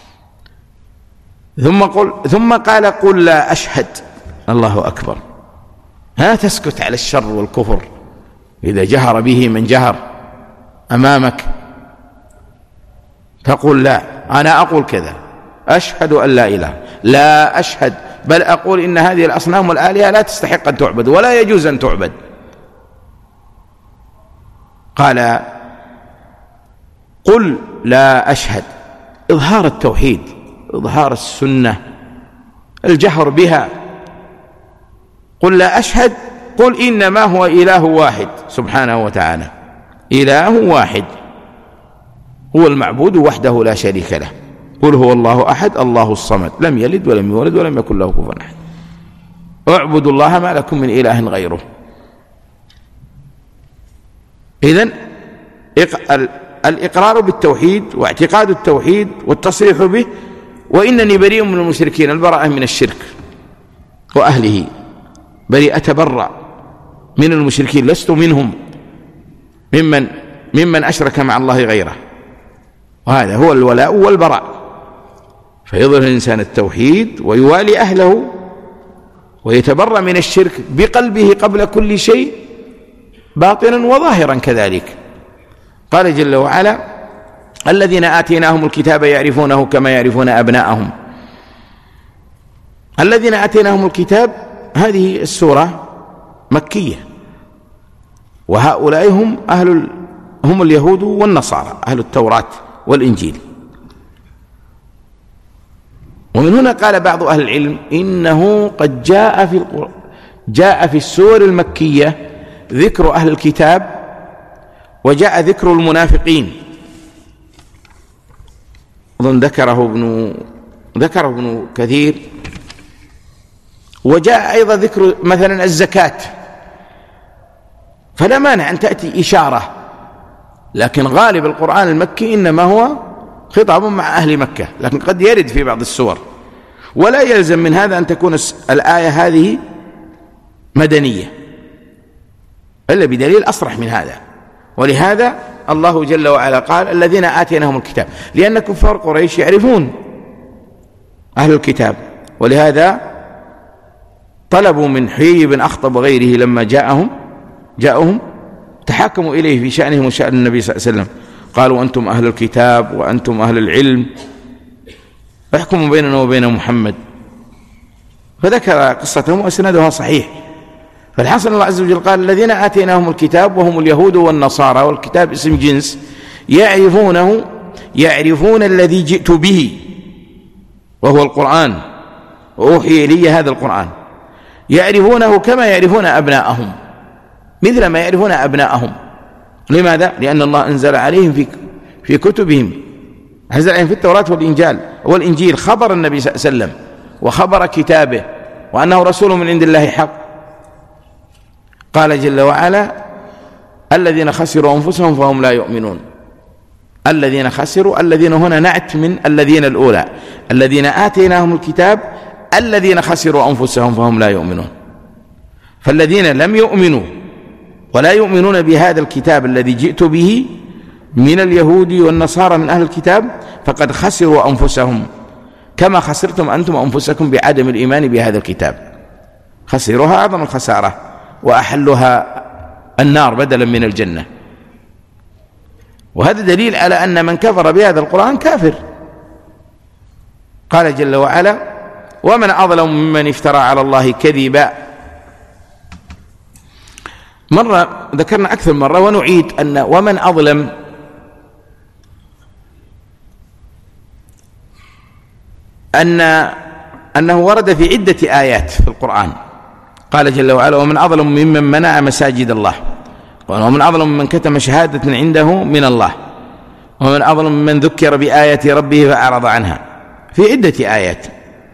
ثم قل ثم قال: قل لا أشهد. الله أكبر. ها تسكت على الشر والكفر إذا جهر به من جهر أمامك، تقول لا، أنا أقول كذا، أشهد أن لا إله، لا أشهد، بل أقول إن هذه الأصنام والآلهة لا تستحق أن تعبد ولا يجوز أن تعبد. قال: قل لا أشهد، إظهار التوحيد، إظهار السنة، الجهر بها. قل لا أشهد قل إنما هو إله واحد سبحانه وتعالى، إله واحد هو المعبود وحده لا شريك له. قل هو الله أحد الله الصمد لم يلد ولم يولد ولم يكن له كفوا أحد. اعبدوا الله ما لكم من إله غيره. إذن الإقرار بالتوحيد واعتقاد التوحيد والتصريح به، وإنني بريء من المشركين، البراءة من الشرك وأهله، بريء أتبرأ من المشركين، لست منهم ممن ممن أشرك مع الله غيره. وهذا هو الولاء والبراء، فيظهر الإنسان التوحيد ويوالي أهله ويتبرأ من الشرك بقلبه قبل كل شيء، باطنا وظاهرا كذلك. قال جل وعلا: الذين آتيناهم الكتاب يعرفونه كما يعرفون أبناءهم. الذين آتيناهم الكتاب، هذه السورة مكية، وهؤلاء هم أهل هم اليهود والنصارى، أهل التوراة والإنجيل. ومن هنا قال بعض أهل العلم إنه قد جاء في جاء في السور المكية ذكر أهل الكتاب، وجاء ذكر المنافقين، أظن ذكره ابن ذكره ابن كثير. وجاء أيضا ذكر مثلا الزكاة، فلا مانع أن تأتي إشارة، لكن غالب القرآن المكي إنما هو خطاب مع أهل مكة، لكن قد يرد في بعض السور. ولا يلزم من هذا أن تكون الآية هذه مدنية، إلا بدليل أصرح من هذا. ولهذا الله جل وعلا قال: الذين آتيناهم الكتاب، لأن كفار قريش يعرفون أهل الكتاب، ولهذا طلبوا من حيي بن أخطب وغيره لما جاءهم جاءهم تحاكموا إليه في شأنهم وشأن النبي صلى الله عليه وسلم، قالوا: أنتم أهل الكتاب وأنتم أهل العلم، فاحكموا بيننا وبين محمد. فذكر قصتهم وأسندها صحيح. فالحسن الله عز وجل قال: الذين آتيناهم الكتاب وهم اليهود والنصارى، والكتاب اسم جنس، يعرفونه يعرفون الذي جئت به وهو القرآن، وأوحي إلي هذا القرآن، يعرفونه كما يعرفون أبناءهم، مثل ما يعرفون أبناءهم. لماذا؟ لأن الله أنزل عليهم في في كتبهم، أنزل عليهم في التوراة والإنجيل والإنجيل خبر النبي صلى الله عليه وسلم وخبر كتابه وأنه رسول من عند الله حق. قال جل وعلا: الذين خسروا أنفسهم فهم لا يؤمنون. الذين خسروا، الذين هنا نعت من الذين الأولى، الذين آتيناهم الكتاب الذين خسروا أنفسهم فهم لا يؤمنون. فالذين لم يؤمنوا ولا يؤمنون بهذا الكتاب الذي جئت به من اليهود والنصارى من أهل الكتاب فقد خسروا أنفسهم كما خسرتم أنتم أنفسكم بعدم الإيمان بهذا الكتاب. خسروها أعظم الخسارة، وأحلها النار بدلا من الجنة. وهذا دليل على أن من كفر بهذا القرآن كافر. قال جل وعلا: ومن أظلم ممن افترى على الله كذبا. مرة ذكرنا أكثر مرة ونعيد أن ومن أظلم أن أنه ورد في عدة آيات في القرآن. قال جل وعلا: ومن أظلم ممن منع مساجد الله، ومن أظلم ممن كتم شهادة عنده من الله، ومن أظلم ممن ذكر بآيات ربه فأعرض عنها، في عدة آيات.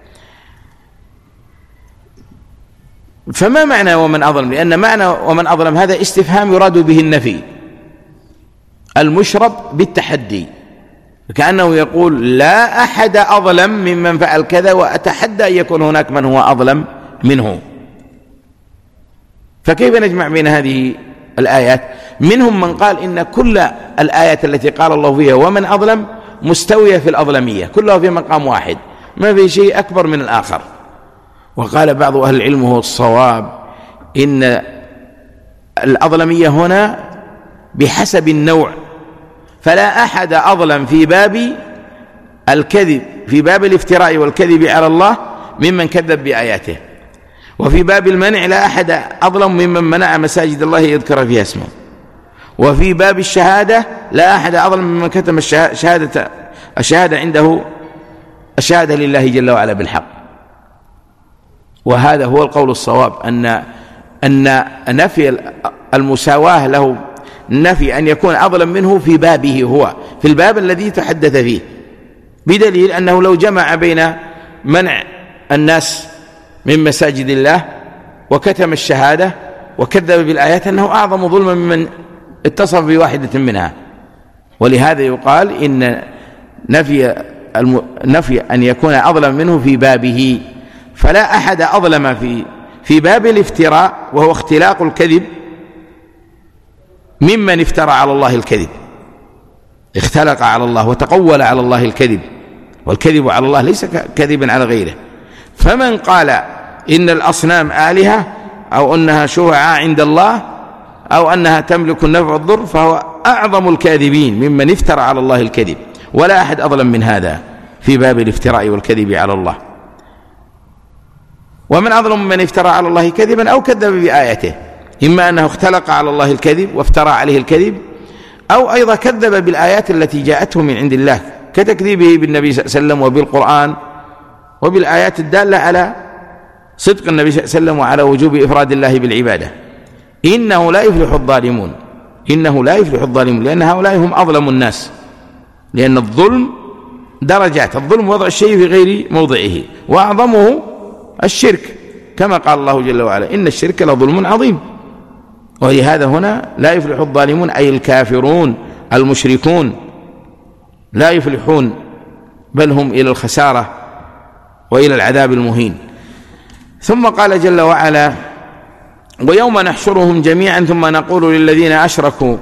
فما معنى ومن أظلم؟ لأن معنى ومن أظلم هذا استفهام يراد به النفي المشرب بالتحدي، كأنه يقول: لا أحد أظلم ممن فعل كذا، وأتحدى أن يكون هناك من هو أظلم منه. فكيف نجمع بين هذه الآيات؟ منهم من قال إن كل الآيات التي قال الله فيها ومن أظلم مستوية في الأظلمية، كلها في مقام واحد، ما في شيء أكبر من الآخر. وقال بعض أهل العلم هو الصواب، إن الأظلمية هنا بحسب النوع، فلا أحد أظلم في باب الكذب، في باب الافتراء والكذب على الله ممن كذب بآياته، وفي باب المنع لا أحد أظلم ممن منع مساجد الله يذكر فيها اسمه، وفي باب الشهادة لا أحد أظلم ممن كتم الشهادة الشهادة عنده الشهادة لله جل وعلا بالحق. وهذا هو القول الصواب، أن أن نفي المساواة له نفي أن يكون أظلم منه في بابه هو، في الباب الذي تحدث فيه، بدليل أنه لو جمع بين منع الناس من مساجد الله وكتم الشهادة وكذب بالآيات أنه أعظم ظلما ممن اتصف بواحدة منها. ولهذا يقال إن نفي الم... نفي أن يكون أظلم منه في بابه، فلا أحد أظلم في في باب الافتراء وهو اختلاق الكذب ممن افترى على الله الكذب، اختلق على الله وتقول على الله الكذب، والكذب على الله ليس كذبا على غيره. فمن قال إن الأصنام آلهة أو أنها شفعاء عند الله أو أنها تملك النفع والضر فهو أعظم الكاذبين ممن افترى على الله الكذب، ولا أحد أظلم من هذا في باب الافتراء والكذب على الله. ومن أظلم من افترى على الله كذبا أو كذب بآياته، إما أنه اختلق على الله الكذب وافترى عليه الكذب، أو أيضا كذب بالآيات التي جاءته من عند الله كتكذيبه بالنبي صلى الله عليه وسلم وبالقرآن وبالآيات الدالة على صدق النبي صلى الله عليه وسلم وعلى وجوب إفراد الله بالعبادة. إنه لا يفلح الظالمون، إنه لا يفلح الظالمون، لأن هؤلاء هم أظلم الناس، لأن الظلم درجات، الظلم وضع الشيء في غير موضعه، وأعظمه الشرك، كما قال الله جل وعلا إن الشرك لظلم عظيم. ولهذا هنا لا يفلح الظالمون أي الكافرون المشركون لا يفلحون، بل هم إلى الخسارة وإلى العذاب المهين. ثم قال جل وعلا ويوم نحشرهم جميعا ثم نقول للذين أشركوا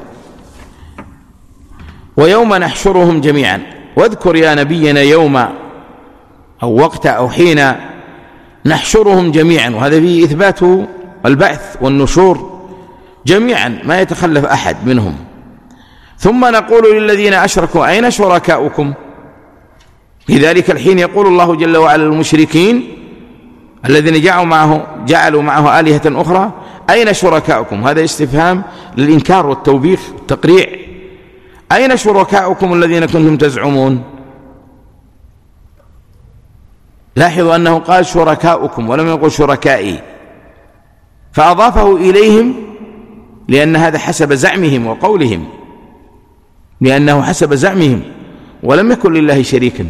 ويوم نحشرهم جميعا. واذكر يا نبينا يوم أو وقت أو حين نحشرهم جميعا، وهذا فيه إثبات البعث والنشور جميعا ما يتخلف أحد منهم. ثم نقول للذين أشركوا أين شركاؤكم؟ في ذلك الحين يقول الله جل وعلا للمشركين الذين جعلوا معه, جعلوا معه آلهة أخرى أين شركاؤكم؟ هذا استفهام للإنكار والتوبيخ والتقريع. أين شركاؤكم الذين كنتم تزعمون؟ لاحظوا أنه قال شركاؤكم ولم يقل شركائي، فأضافه إليهم لأن هذا حسب زعمهم وقولهم، لأنه حسب زعمهم ولم يكن لله شريكا،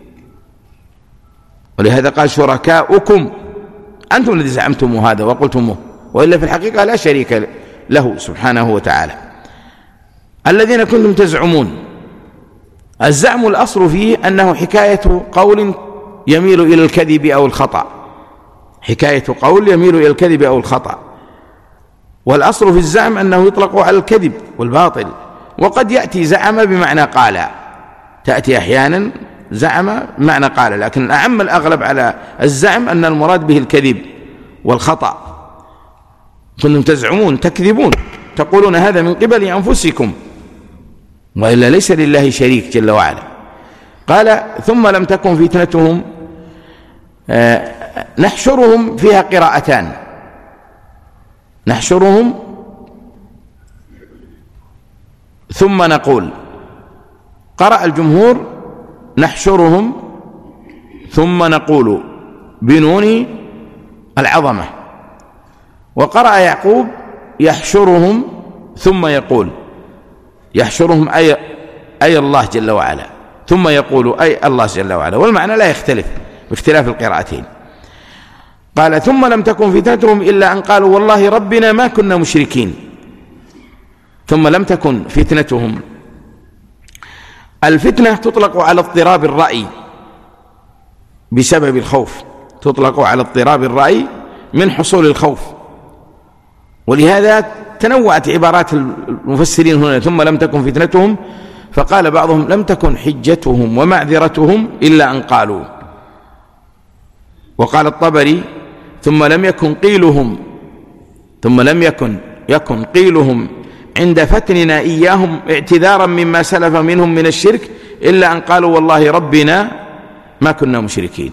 ولهذا قال شركاؤكم، أنتم الذي زعمتم هذا وقلتموه، وإلا في الحقيقة لا شريك له سبحانه وتعالى. الذين كنتم تزعمون، الزعم الأصل فيه أنه حكاية قول يميل إلى الكذب أو الخطأ، حكاية قول يميل إلى الكذب أو الخطأ، والأصل في الزعم أنه يطلق على الكذب والباطل، وقد يأتي زعم بمعنى قال، تأتي أحيانا زعم بمعنى قال، لكن الأعم الأغلب على الزعم أن المراد به الكذب والخطأ. كنتم تزعمون تكذبون تقولون هذا من قبل أنفسكم، وإلا ليس لله شريك جل وعلا. قال ثم لم تكن فتنتهم، آه نحشرهم فيها قراءتان، نحشرهم ثم نقول، قرأ الجمهور نحشرهم ثم نقول بنون العظمة، وقرأ يعقوب يحشرهم ثم يقول، يحشرهم أي, أي الله جل وعلا، ثم يقول أي الله جل وعلا، والمعنى لا يختلف باختلاف القراءتين. قال ثم لم تكن فتنتهم إلا أن قالوا والله ربنا ما كنا مشركين. ثم لم تكن فتنتهم، الفتنة تطلق على اضطراب الرأي بسبب الخوف، تطلق على اضطراب الرأي من حصول الخوف، ولهذا تنوعت عبارات المفسرين هنا. ثم لم تكن فتنتهم، فقال بعضهم لم تكن حجتهم ومعذرتهم إلا أن قالوا، وقال الطبري ثم لم يكن قيلهم، ثم لم يكن يكن قيلهم عند فتننا إياهم اعتذارا مما سلف منهم من الشرك إلا أن قالوا والله ربنا ما كنا مشركين.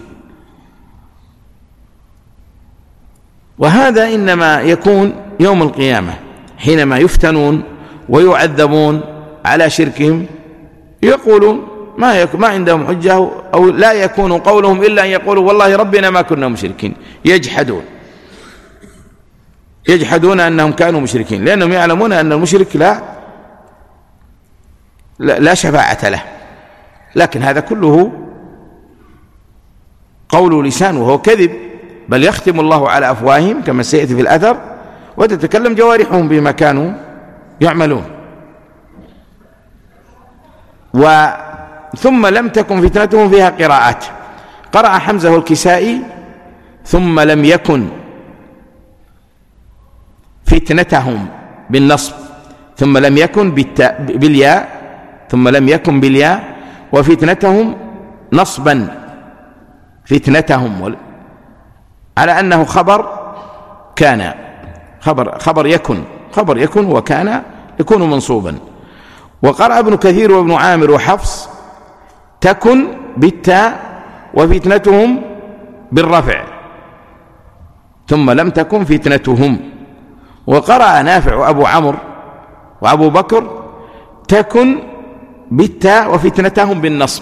وهذا إنما يكون يوم القيامة حينما يفتنون ويعذبون على شركهم، يقولون ما, ما عندهم حجة، أو لا يكون قولهم إلا أن يقولوا والله ربنا ما كنا مشركين، يجحدون. يجحدون أنهم كانوا مشركين، لأنهم يعلمون أن المشرك لا لا شفاعة له. لكن هذا كله قول لسان وهو كذب، بل يختم الله على أفواههم كما سيأتي في الأثر، وتتكلم جوارحهم بما كانوا يعملون. وثم لم تكن فتنتهم فيها قراءات، قرأ حمزة الكسائي ثم لم يكن فتنتهم بالنصب، ثم لم يكن بالياء، ثم لم يكن بالياء، وفتنتهم نصبا، فتنتهم على أنه خبر كان، خبر خبر يكن، خبر يكن وكان يكون منصوبا. وقرأ ابن كثير وابن عامر وحفص تكن بالتاء وفتنتهم بالرفع، ثم لم تكن فتنتهم. وقرأ نافع وأبو عمرو وأبو بكر تكن بالتاء وفتنتهم بالنصب.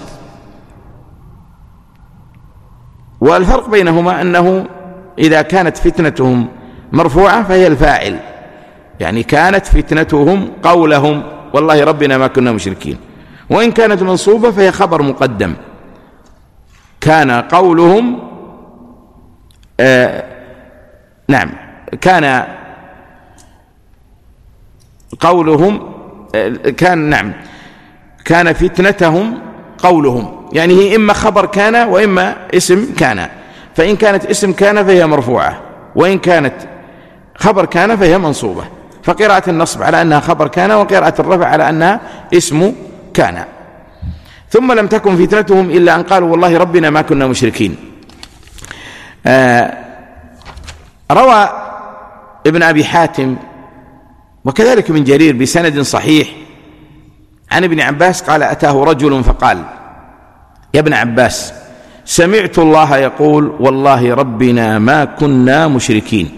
والفرق بينهما أنه إذا كانت فتنتهم مرفوعة فهي الفاعل، يعني كانت فتنتهم قولهم والله ربنا ما كنا مشركين، وإن كانت منصوبة فهي خبر مقدم، كان قولهم آه نعم كان قولهم آه كان نعم كان فتنتهم قولهم، يعني هي إما خبر كان وإما اسم كان، فإن كانت اسم كان فهي مرفوعة، وإن كانت خبر كان فهي منصوبة. فقراءة النصب على أنها خبر كان، وقراءة الرفع على أنها اسم كان. ثم لم تكن فتنتهم إلا أن قالوا والله ربنا ما كنا مشركين. آه روى ابن أبي حاتم وكذلك من جرير بسند صحيح عن ابن عباس قال أتاه رجل فقال يا ابن عباس سمعت الله يقول والله ربنا ما كنا مشركين.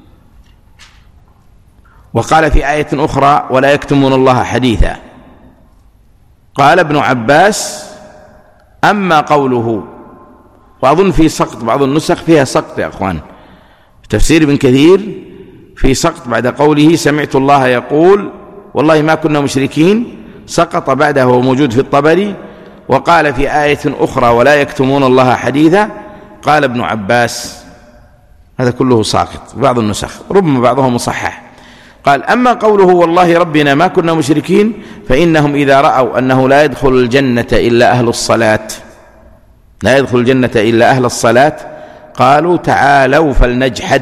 وقال في آية أخرى ولا يكتمون الله حديثا. قال ابن عباس أما قوله، وأظن في سقط، بعض النسخ فيها سقط يا أخوان، تفسير ابن كثير في سقط بعد قوله سمعت الله يقول والله ما كنا مشركين، سقط بعده وموجود في الطبري. وقال في آية أخرى ولا يكتمون الله حديثا، قال ابن عباس هذا كله ساقط بعض النسخ، ربما بعضهم مصحح. قال أما قوله والله ربنا ما كنا مشركين فإنهم إذا رأوا أنه لا يدخل الجنة إلا أهل الصلاة، لا يدخل الجنة إلا أهل الصلاة، قالوا تعالوا فلنجحد،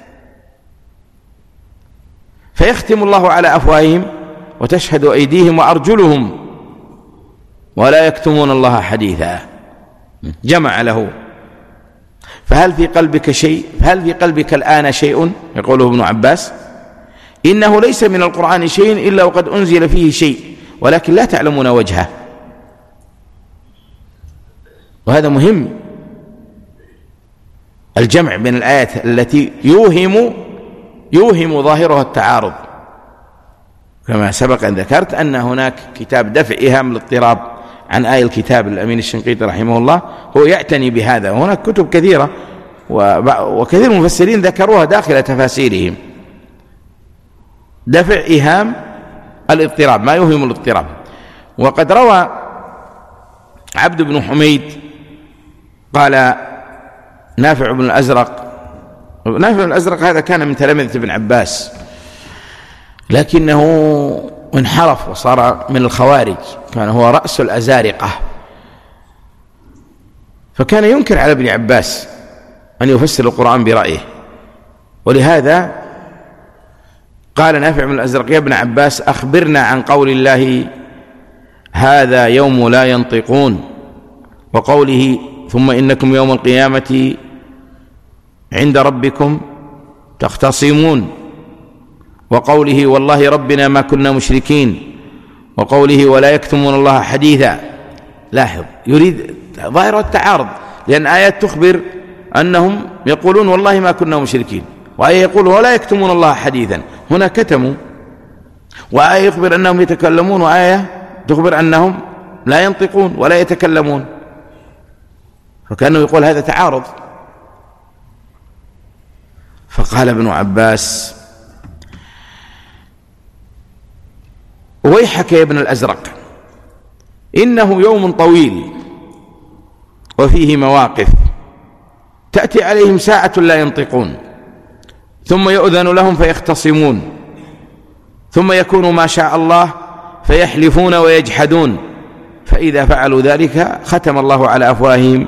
فيختم الله على أفواههم وتشهد أيديهم وأرجلهم ولا يكتمون الله حديثا. جمع له. فهل في قلبك شيء، هل في قلبك الآن شيء؟ يقوله ابن عباس إنه ليس من القرآن شيء إلا وقد أنزل فيه شيء ولكن لا تعلمون وجهه. وهذا مهم، الجمع بين الآيات التي يوهم يوهم ظاهرها التعارض، كما سبق أن ذكرت أن هناك كتاب دفع إيهام الاضطراب عن آية الكتاب الأمين الشنقيطي رحمه الله هو يعتني بهذا، وهناك كتب كثيرة وكثير من المفسرين ذكروها داخل تفاسيرهم، دفع إيهام الاضطراب، ما يوهم الاضطراب. وقد روى عبد بن حميد قال نافع بن الأزرق، نافع بن الأزرق هذا كان من تلامذة ابن عباس لكنه انحرف وصار من الخوارج، كان هو رأس الأزارقة، فكان ينكر على ابن عباس أن يفسر القرآن برأيه. ولهذا قال نافع بن الأزرق يا ابن عباس أخبرنا عن قول الله هذا يوم لا ينطقون، وقوله ثم إنكم يوم القيامة عند ربكم تختصمون، وقوله والله ربنا ما كنا مشركين، وقوله ولا يكتمون الله حديثا. لاحظ يريد ظاهر التعارض، لأن آيات تخبر أنهم يقولون والله ما كنا مشركين، وآية يقول ولا يكتمون الله حديثا، هنا كتموا، وآية يخبر أنهم يتكلمون، وآية تخبر أنهم لا ينطقون ولا يتكلمون، فكأنه يقول هذا تعارض. فقال ابن عباس ويحك يا ابن الأزرق، إنه يوم طويل وفيه مواقف، تأتي عليهم ساعة لا ينطقون، ثم يؤذن لهم فيختصمون، ثم يكون ما شاء الله فيحلفون ويجحدون، فإذا فعلوا ذلك ختم الله على أفواههم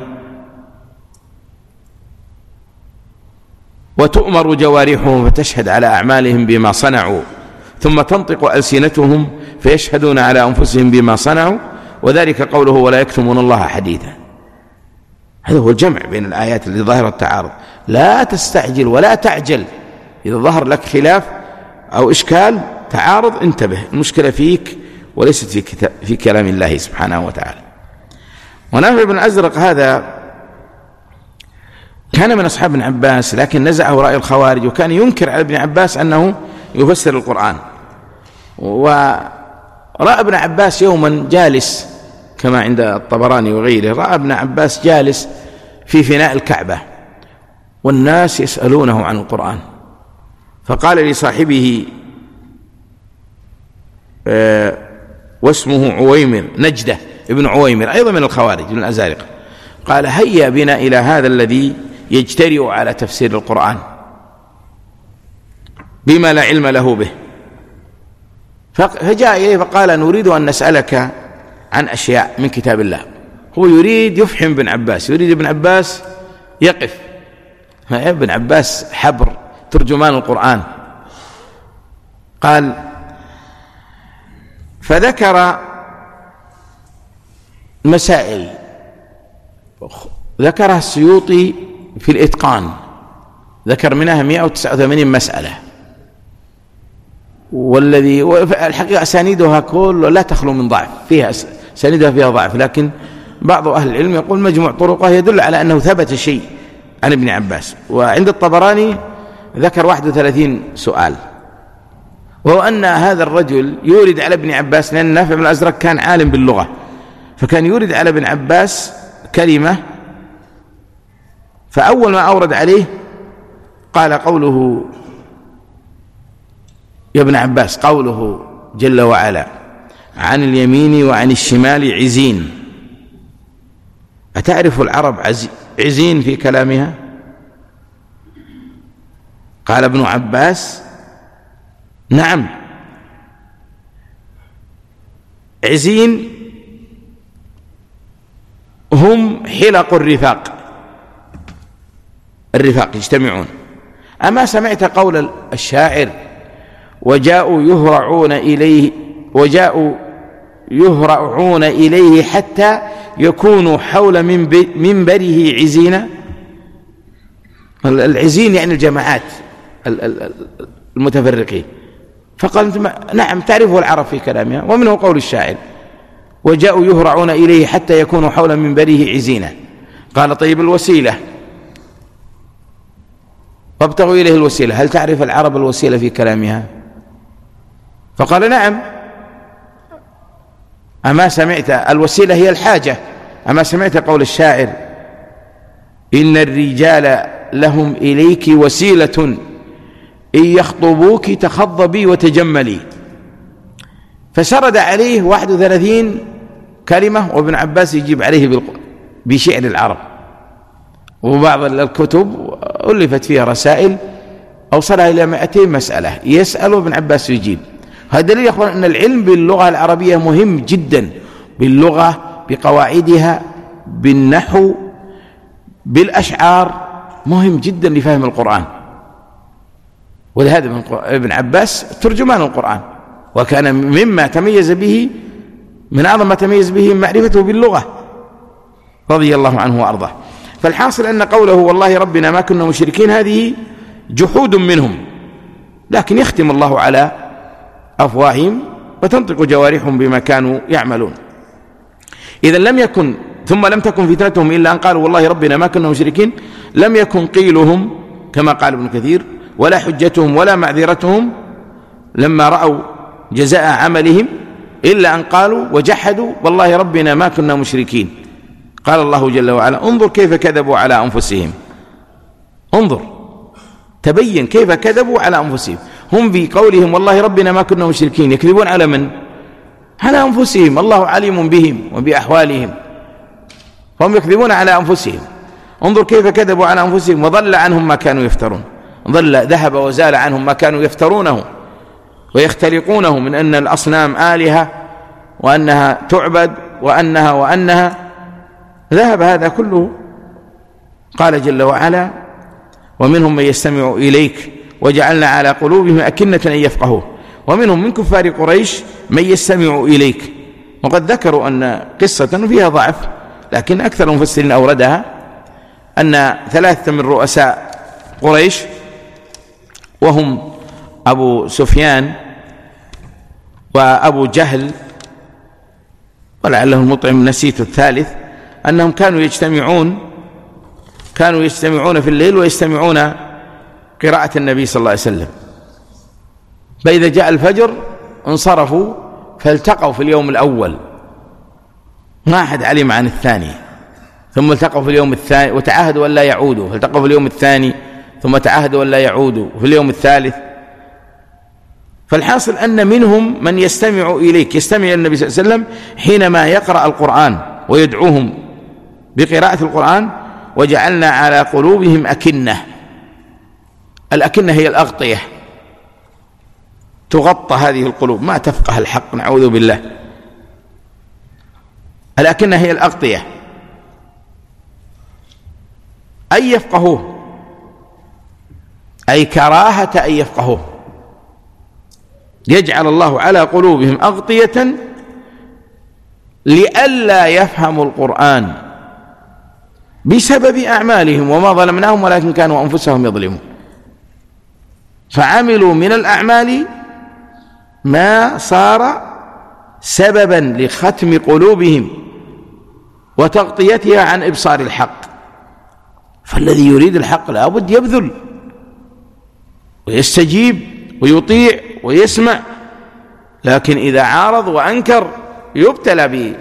وتؤمر جوارحهم فتشهد على أعمالهم بما صنعوا، ثم تنطق ألسنتهم فيشهدون على أنفسهم بما صنعوا، وذلك قوله ولا يكتمون الله حديثا. هذا هو الجمع بين الآيات اللي ظاهرة التعارض. لا تستعجل ولا تعجل، إذا ظهر لك خلاف أو إشكال تعارض انتبه، المشكلة فيك وليست في, كتاب في كلام الله سبحانه وتعالى. ونافع بن الأزرق هذا كان من أصحاب ابن عباس، لكن نزعه رأي الخوارج، وكان ينكر على ابن عباس أنه يفسر القرآن. ورأى ابن عباس يوما جالس كما عند الطبراني وغيره، رأى ابن عباس جالس في فناء الكعبة والناس يسألونه عن القرآن، فقال لصاحبه آه واسمه عويمر، نجدة ابن عويمر أيضا من الخوارج من الأزارقة، قال هيا بنا إلى هذا الذي يجترئ على تفسير القرآن بما لا علم له به. فجاء إليه فقال نريد أن نسألك عن أشياء من كتاب الله. هو يريد يفحم ابن عباس، يريد ابن عباس يقف، ابن عباس حبر ترجمان القرآن. قال فذكر مسائل ذكرها السيوطي في الإتقان، ذكر منها مئة وتسعة وثمانين مسألة، والذي الحقيقة أسانيدها كل لا تخلو من ضعف، فيها أسانيدها فيها ضعف، لكن بعض أهل العلم يقول مجموع طرقها يدل على أنه ثبت شيء عن ابن عباس. وعند الطبراني ذكر واحد وثلاثين سؤال، وهو أن هذا الرجل يورد على ابن عباس، لأن نافع بن الأزرق كان عالم باللغة، فكان يورد على ابن عباس كلمة، فأول ما أورد عليه قال قوله يا ابن عباس، قوله جل وعلا عن اليمين وعن الشمال عزين، أتعرف العرب عزين في كلامها؟ قال ابن عباس نعم، عزين هم حلق الرفاق، الرفاق يجتمعون. أما سمعت قول الشاعر وجاءوا يهرعون إليه وجاءوا يهرعون إليه حتى يكونوا حول منبره عزينا؟ العزين يعني الجماعات المتفرقين. فقال نعم تعرفه العرب في كلامها، ومنه قول الشاعر وجاءوا يهرعون إليه حتى يكونوا حول منبره عزينا. قال طيب الوسيلة، وابتغوا إليه الوسيلة، هل تعرف العرب الوسيلة في كلامها؟ فقال نعم. أما سمعت الوسيلة هي الحاجة، أما سمعت قول الشاعر إن الرجال لهم إليك وسيلة إن يخطبوك تخضبي وتجملي. فسرد عليه واحد وثلاثين كلمة، وابن عباس يجيب عليه بشعر العرب. وبعض الكتب ألفت فيها رسائل أوصلها إلى مئتين مسألة، يسأل ابن عباس يجيب. هذا دليل يا أخوان أن العلم باللغة العربية مهم جدا، باللغة بقواعدها بالنحو بالأشعار، مهم جدا لفهم القرآن. ولهذا ابن عباس ترجمان القرآن، وكان مما تميز به من أعظم ما تميز به معرفته باللغة رضي الله عنه وأرضاه. فالحاصل أن قوله والله ربنا ما كنا مشركين هذه جحود منهم، لكن يختم الله على أفواههم وتنطق جوارحهم بما كانوا يعملون. إذا لم يكن ثم لم تكن فتنتهم إلا أن قالوا والله ربنا ما كنا مشركين، لم يكن قيلهم كما قال ابن كثير، ولا حجتهم ولا معذرتهم لما رأوا جزاء عملهم، إلا أن قالوا وجحدوا والله ربنا ما كنا مشركين. قال الله جل وعلا انظر كيف كذبوا على أنفسهم، انظر تبين كيف كذبوا على أنفسهم. هم بقولهم والله ربنا ما كنا مشركين يكذبون على من؟ على أنفسهم، الله عليم بهم وبأحوالهم، فهم يكذبون على أنفسهم. انظر كيف كذبوا على أنفسهم، وضل عنهم ما كانوا يفترون، ضل ذهب وزال عنهم ما كانوا يفترونه ويختلقونه من أن الأصنام آلهة وأنها تعبد وأنها وأنها ذهب هذا كله. قال جل وعلا: ومنهم من يستمع إليك وجعلنا على قلوبهم أكنة أن يفقهوه ومنهم من كفار قريش من يستمع إليك. وقد ذكروا أن قصة فيها ضعف، لكن أكثر المفسرين أوردها أن ثلاثة من رؤساء قريش وهم أبو سفيان وأبو جهل ولعله المطعم نسيت الثالث، أنهم كانوا يجتمعون كانوا يجتمعون في الليل ويستمعون قراءة النبي صلى الله عليه وسلم، فإذا جاء الفجر انصرفوا فالتقوا في اليوم الأول، ما أحد علم عن الثاني، ثم التقوا في اليوم الثاني وتعاهدوا أن لا يعودوا، فالتقوا في اليوم الثاني ثم تعاهدوا أن لا يعودوا في اليوم الثالث. فالحاصل أن منهم من يستمع إليك، يستمع إلى النبي صلى الله عليه وسلم حينما يقرأ القرآن ويدعوهم بقراءة القرآن. وجعلنا على قلوبهم أكنة، الأكنة هي الأغطية، تغطى هذه القلوب ما تفقه الحق، نعوذ بالله. الأكنة هي الأغطية، أن يفقهوه، أي كراهة أن يفقهوه. يجعل الله على قلوبهم أغطية لئلا يفهموا القرآن بسبب أعمالهم، وما ظلمناهم ولكن كانوا أنفسهم يظلمون، فعملوا من الأعمال ما صار سببا لختم قلوبهم وتغطيتها عن إبصار الحق. فالذي يريد الحق لا بد يبذل ويستجيب ويطيع ويسمع، لكن إذا عارض وأنكر يبتلى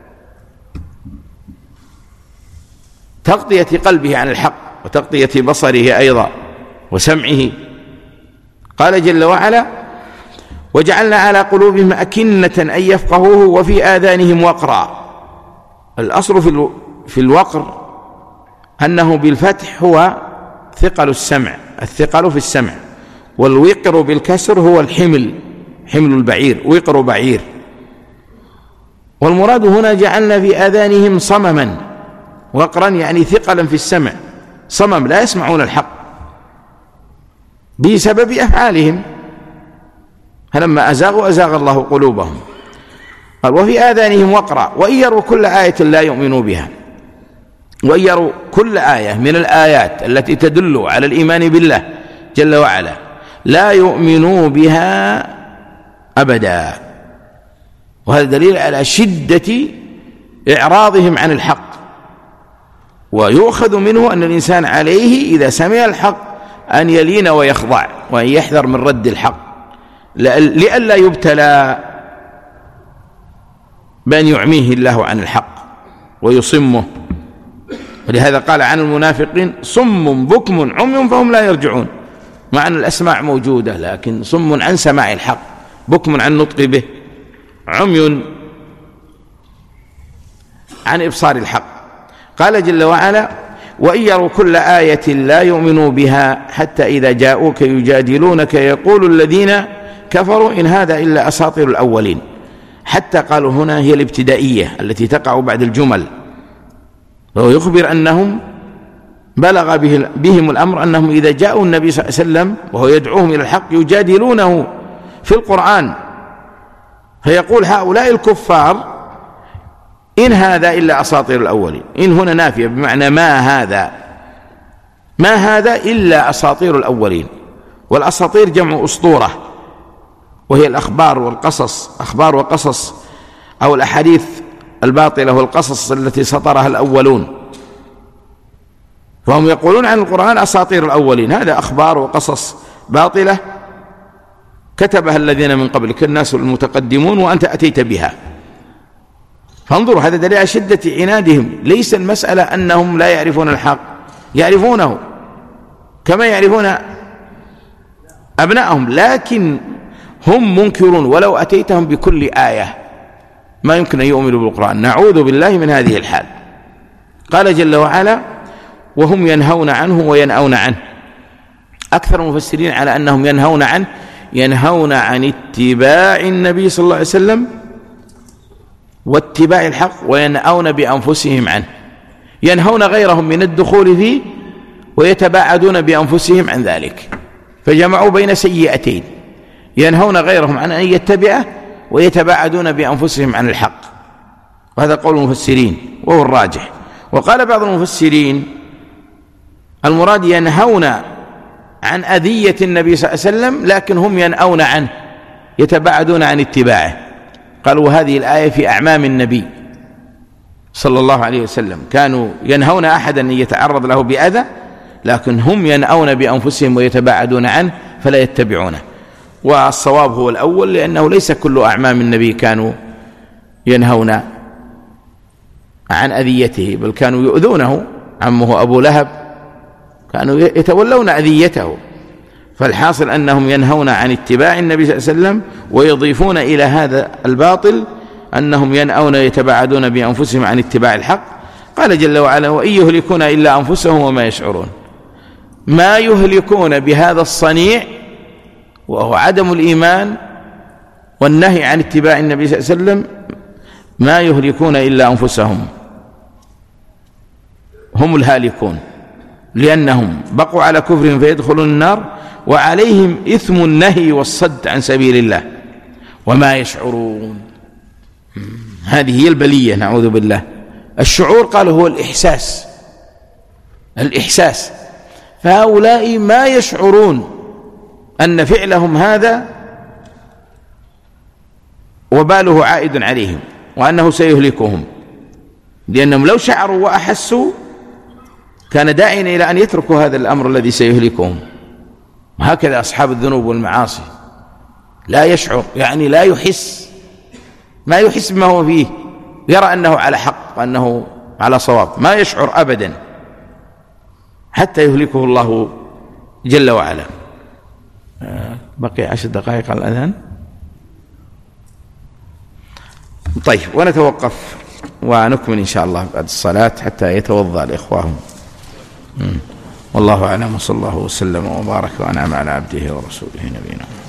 بتغطية قلبه عن الحق وتغطية بصره أيضا وسمعه. قال جل وعلا: وجعلنا على قلوبهم أكنة أن يفقهوه وفي آذانهم وقرا. الأصل في الوقر أنه بالفتح هو ثقل السمع، الثقل في السمع، والوقر بالكسر هو الحمل، حمل البعير، وقر بعير. والمراد هنا جعلنا في آذانهم صمما، وقرا يعني ثقلا في السمع، صمم لا يسمعون الحق بسبب أفعالهم، فلما أزاغوا أزاغ الله قلوبهم. قال: وفي آذانهم وقرا وإن يروا كل آية لا يؤمنوا بها. وإن يروا كل آية من الآيات التي تدل على الإيمان بالله جل وعلا لا يؤمنوا بها أبدا. وهذا دليل على شدة إعراضهم عن الحق. ويؤخذ منه أن الإنسان عليه إذا سمع الحق أن يلين ويخضع وأن يحذر من رد الحق لئلا يبتلى بأن يعميه الله عن الحق ويصمه. ولهذا قال عن المنافقين: صم بكم عمي فهم لا يرجعون، مع أن الأسماع موجودة لكن صم عن سماع الحق، بكم عن نطق به، عمي عن إبصار الحق. قال جل وعلا: وإن يروا كل آية لا يؤمنوا بها حتى إذا جاءوك يجادلونك يقول الذين كفروا إن هذا إلا أساطير الأولين. حتى قالوا هنا هي الابتدائية التي تقع بعد الجمل، وهو يخبر أنهم بلغ بهم الأمر أنهم إذا جاءوا النبي صلى الله عليه وسلم وهو يدعوهم إلى الحق يجادلونه في القرآن، فيقول هؤلاء الكفار: إن هذا إلا أساطير الأولين. إن هنا نافية بمعنى ما هذا، ما هذا إلا أساطير الأولين. والأساطير جمع أسطورة، وهي الأخبار والقصص، أخبار وقصص، أو الأحاديث الباطلة والقصص التي سطرها الأولون. فهم يقولون عن القرآن أساطير الأولين، هذا أخبار وقصص باطلة كتبها الذين من قبلك الناس المتقدمون وأنت أتيت بها. فانظروا، هذا دليل على شدة عنادهم. ليس المسألة أنهم لا يعرفون الحق، يعرفونه كما يعرفون أبنائهم، لكن هم منكرون ولو أتيتهم بكل آية ما يمكن أن يؤمنوا بالقرآن. نعوذ بالله من هذه الحال. قال جل وعلا: وهم ينهون عنه وينأون عنه. أكثر المفسرين على أنهم ينهون عنه، ينهون عن اتباع النبي صلى الله عليه وسلم واتباع الحق، وينأون بأنفسهم عنه. ينهون غيرهم من الدخول فيه ويتباعدون بأنفسهم عن ذلك، فجمعوا بين سيئتين: ينهون غيرهم عن أن يتبعه ويتباعدون بأنفسهم عن الحق. وهذا قول المفسرين وهو الراجح. وقال بعض المفسرين: المراد ينهون عن أذية النبي صلى الله عليه وسلم، لكن هم ينأون عنه، يتباعدون عن اتباعه. قالوا هذه الآية في أعمام النبي صلى الله عليه وسلم، كانوا ينهون أحدا أن يتعرض له بأذى، لكن هم ينأون بأنفسهم ويتباعدون عنه فلا يتبعونه. والصواب هو الأول، لأنه ليس كل أعمام النبي كانوا ينهون عن أذيته، بل كانوا يؤذونه. عمه أبو لهب كانوا يتولون أذيته. فالحاصل أنهم ينهون عن اتباع النبي صلى الله عليه وسلم، ويضيفون إلى هذا الباطل أنهم ينأون يتباعدون بأنفسهم عن اتباع الحق. قال جل وعلا: وإن يهلكون إلا أنفسهم وما يشعرون. ما يهلكون بهذا الصنيع وهو عدم الإيمان والنهي عن اتباع النبي صلى الله عليه وسلم، ما يهلكون إلا أنفسهم، هم الهالكون، لأنهم بقوا على كفرهم فيدخلون النار، وعليهم إثم النهي والصد عن سبيل الله وما يشعرون. هذه هي البلية، نعوذ بالله. الشعور قالوا هو الإحساس، الإحساس. فهؤلاء ما يشعرون أن فعلهم هذا وباله عائد عليهم، وأنه سيهلكهم، لأنهم لو شعروا وأحسوا كان داعيا إلى أن يتركوا هذا الأمر الذي سيهلكهم. وهكذا أصحاب الذنوب والمعاصي، لا يشعر، يعني لا يحس، ما يحس بما هو فيه، يرى أنه على حق وأنه على صواب، ما يشعر أبدا حتى يهلكه الله جل وعلا. بقي عشر دقائق على الأذان. طيب، ونتوقف ونكمل إن شاء الله بعد الصلاة حتى يتوضأ الإخوة. والله أعلم، وصلى الله وسلم وبارك وأنعم على عبده ورسوله نبينا.